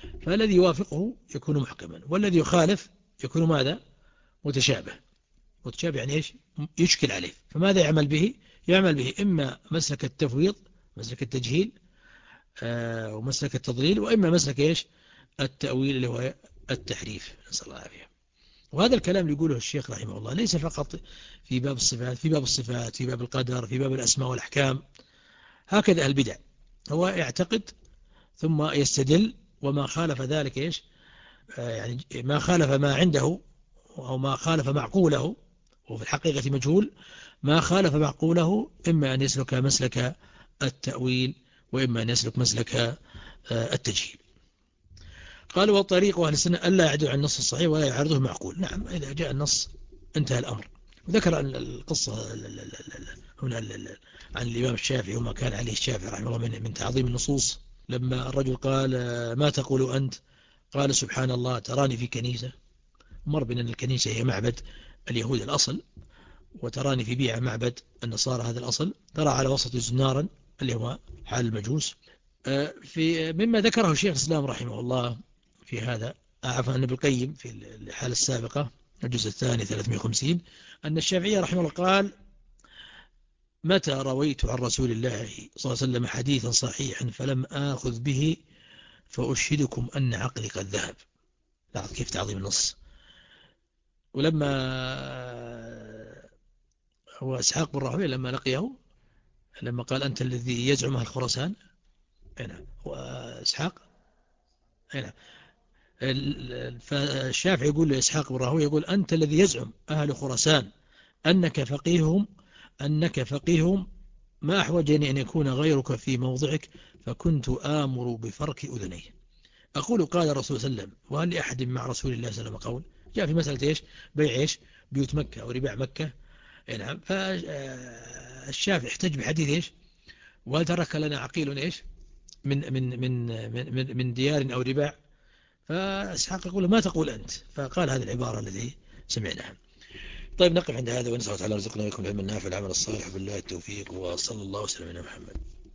فالذي يوافقه يكون محكما، والذي يخالف يكون ماذا؟ متشابه. متشابه يعني إيش؟ يشكل عليه. فماذا يعمل به؟ يعمل به إما مسلك التفويض، مسلك التجهيل، آه ومسلك التضليل، وإما مسلك إيش؟ التأويل اللي هو التحريف، نسأل الله العافية. وهذا الكلام اللي يقوله الشيخ رحمه الله ليس فقط في باب الصفات، في باب الصفات، في باب القدر، في باب الأسماء والأحكام. هكذا البدع، هو يعتقد ثم يستدل، وما خالف ذلك إيش؟ آه يعني ما خالف ما عنده أو ما خالف معقوله، وفي الحقيقة مجهول، ما خالف معقوله إما أن يسلك مسلك التأويل، وإما أن يسلك مسلك التجهيل. قال والطريق أهل السنة ألا يعدوا عن النص الصحيح ولا يعارضه معقول. نعم، إذا جاء النص انتهى الأمر. وذكر أن القصة هنا عن الإمام الشافعي وما كان عليه الشافعي رحمه الله من تعظيم النصوص. لما الرجل قال ما تقول أنت؟ قال سبحان الله تراني في كنيسة. مر بنا أن الكنيسة هي معبد اليهود الأصل، وتراني في بيعة معبد النصارى هذا الأصل، ترى على وسط زنارا اللي هو حال المجوس. في مما ذكره الشيخ الإسلام رحمه الله في هذا، عفوا ابن القيم في الحالة السابقة الجزء الثاني ثلاثمائة وخمسين، أن الشافعي رحمه الله قال متى رويت عن رسول الله صلى الله عليه وسلم حديثا صحيحا فلم آخذ به فأشهدكم أن عقلي قد ذهب. لاحظ كيف تعظيم النص. ولما هو إسحاق بن راهويه لما لقيه، لما قال أنت الذي يزعم أهل خراسان، هنا هو إسحاق، هنا فالشافعي يقول لإسحاق بن راهويه، يقول أنت الذي يزعم أهل خراسان أنك فقيهم أنك فقيهم ما أحوجني أن يكون غيرك في موضعك فكنت آمر بفرك أذنيه. أقول قال الرسول صلى الله عليه وسلم وهل لأحد مع رسول الله صلى الله عليه وسلم قول؟ جاء في مسألة إيش؟ بيع إيش؟ بيوت مكة أو رباع مكة. نعم. فالشافعي احتج بحديث إيش؟ وهل ترك لنا عقيل إيش؟ من من من من من ديار أو رباع. فإسحاق يقول ما تقول أنت؟ فقال هذه العبارة التي سمعناها. طيب نقف عند هذا ونسأل الله تعالى رزقنا ويكون العلم النافع العمل الصالح بالله التوفيق، وصلى الله وسلم على محمد.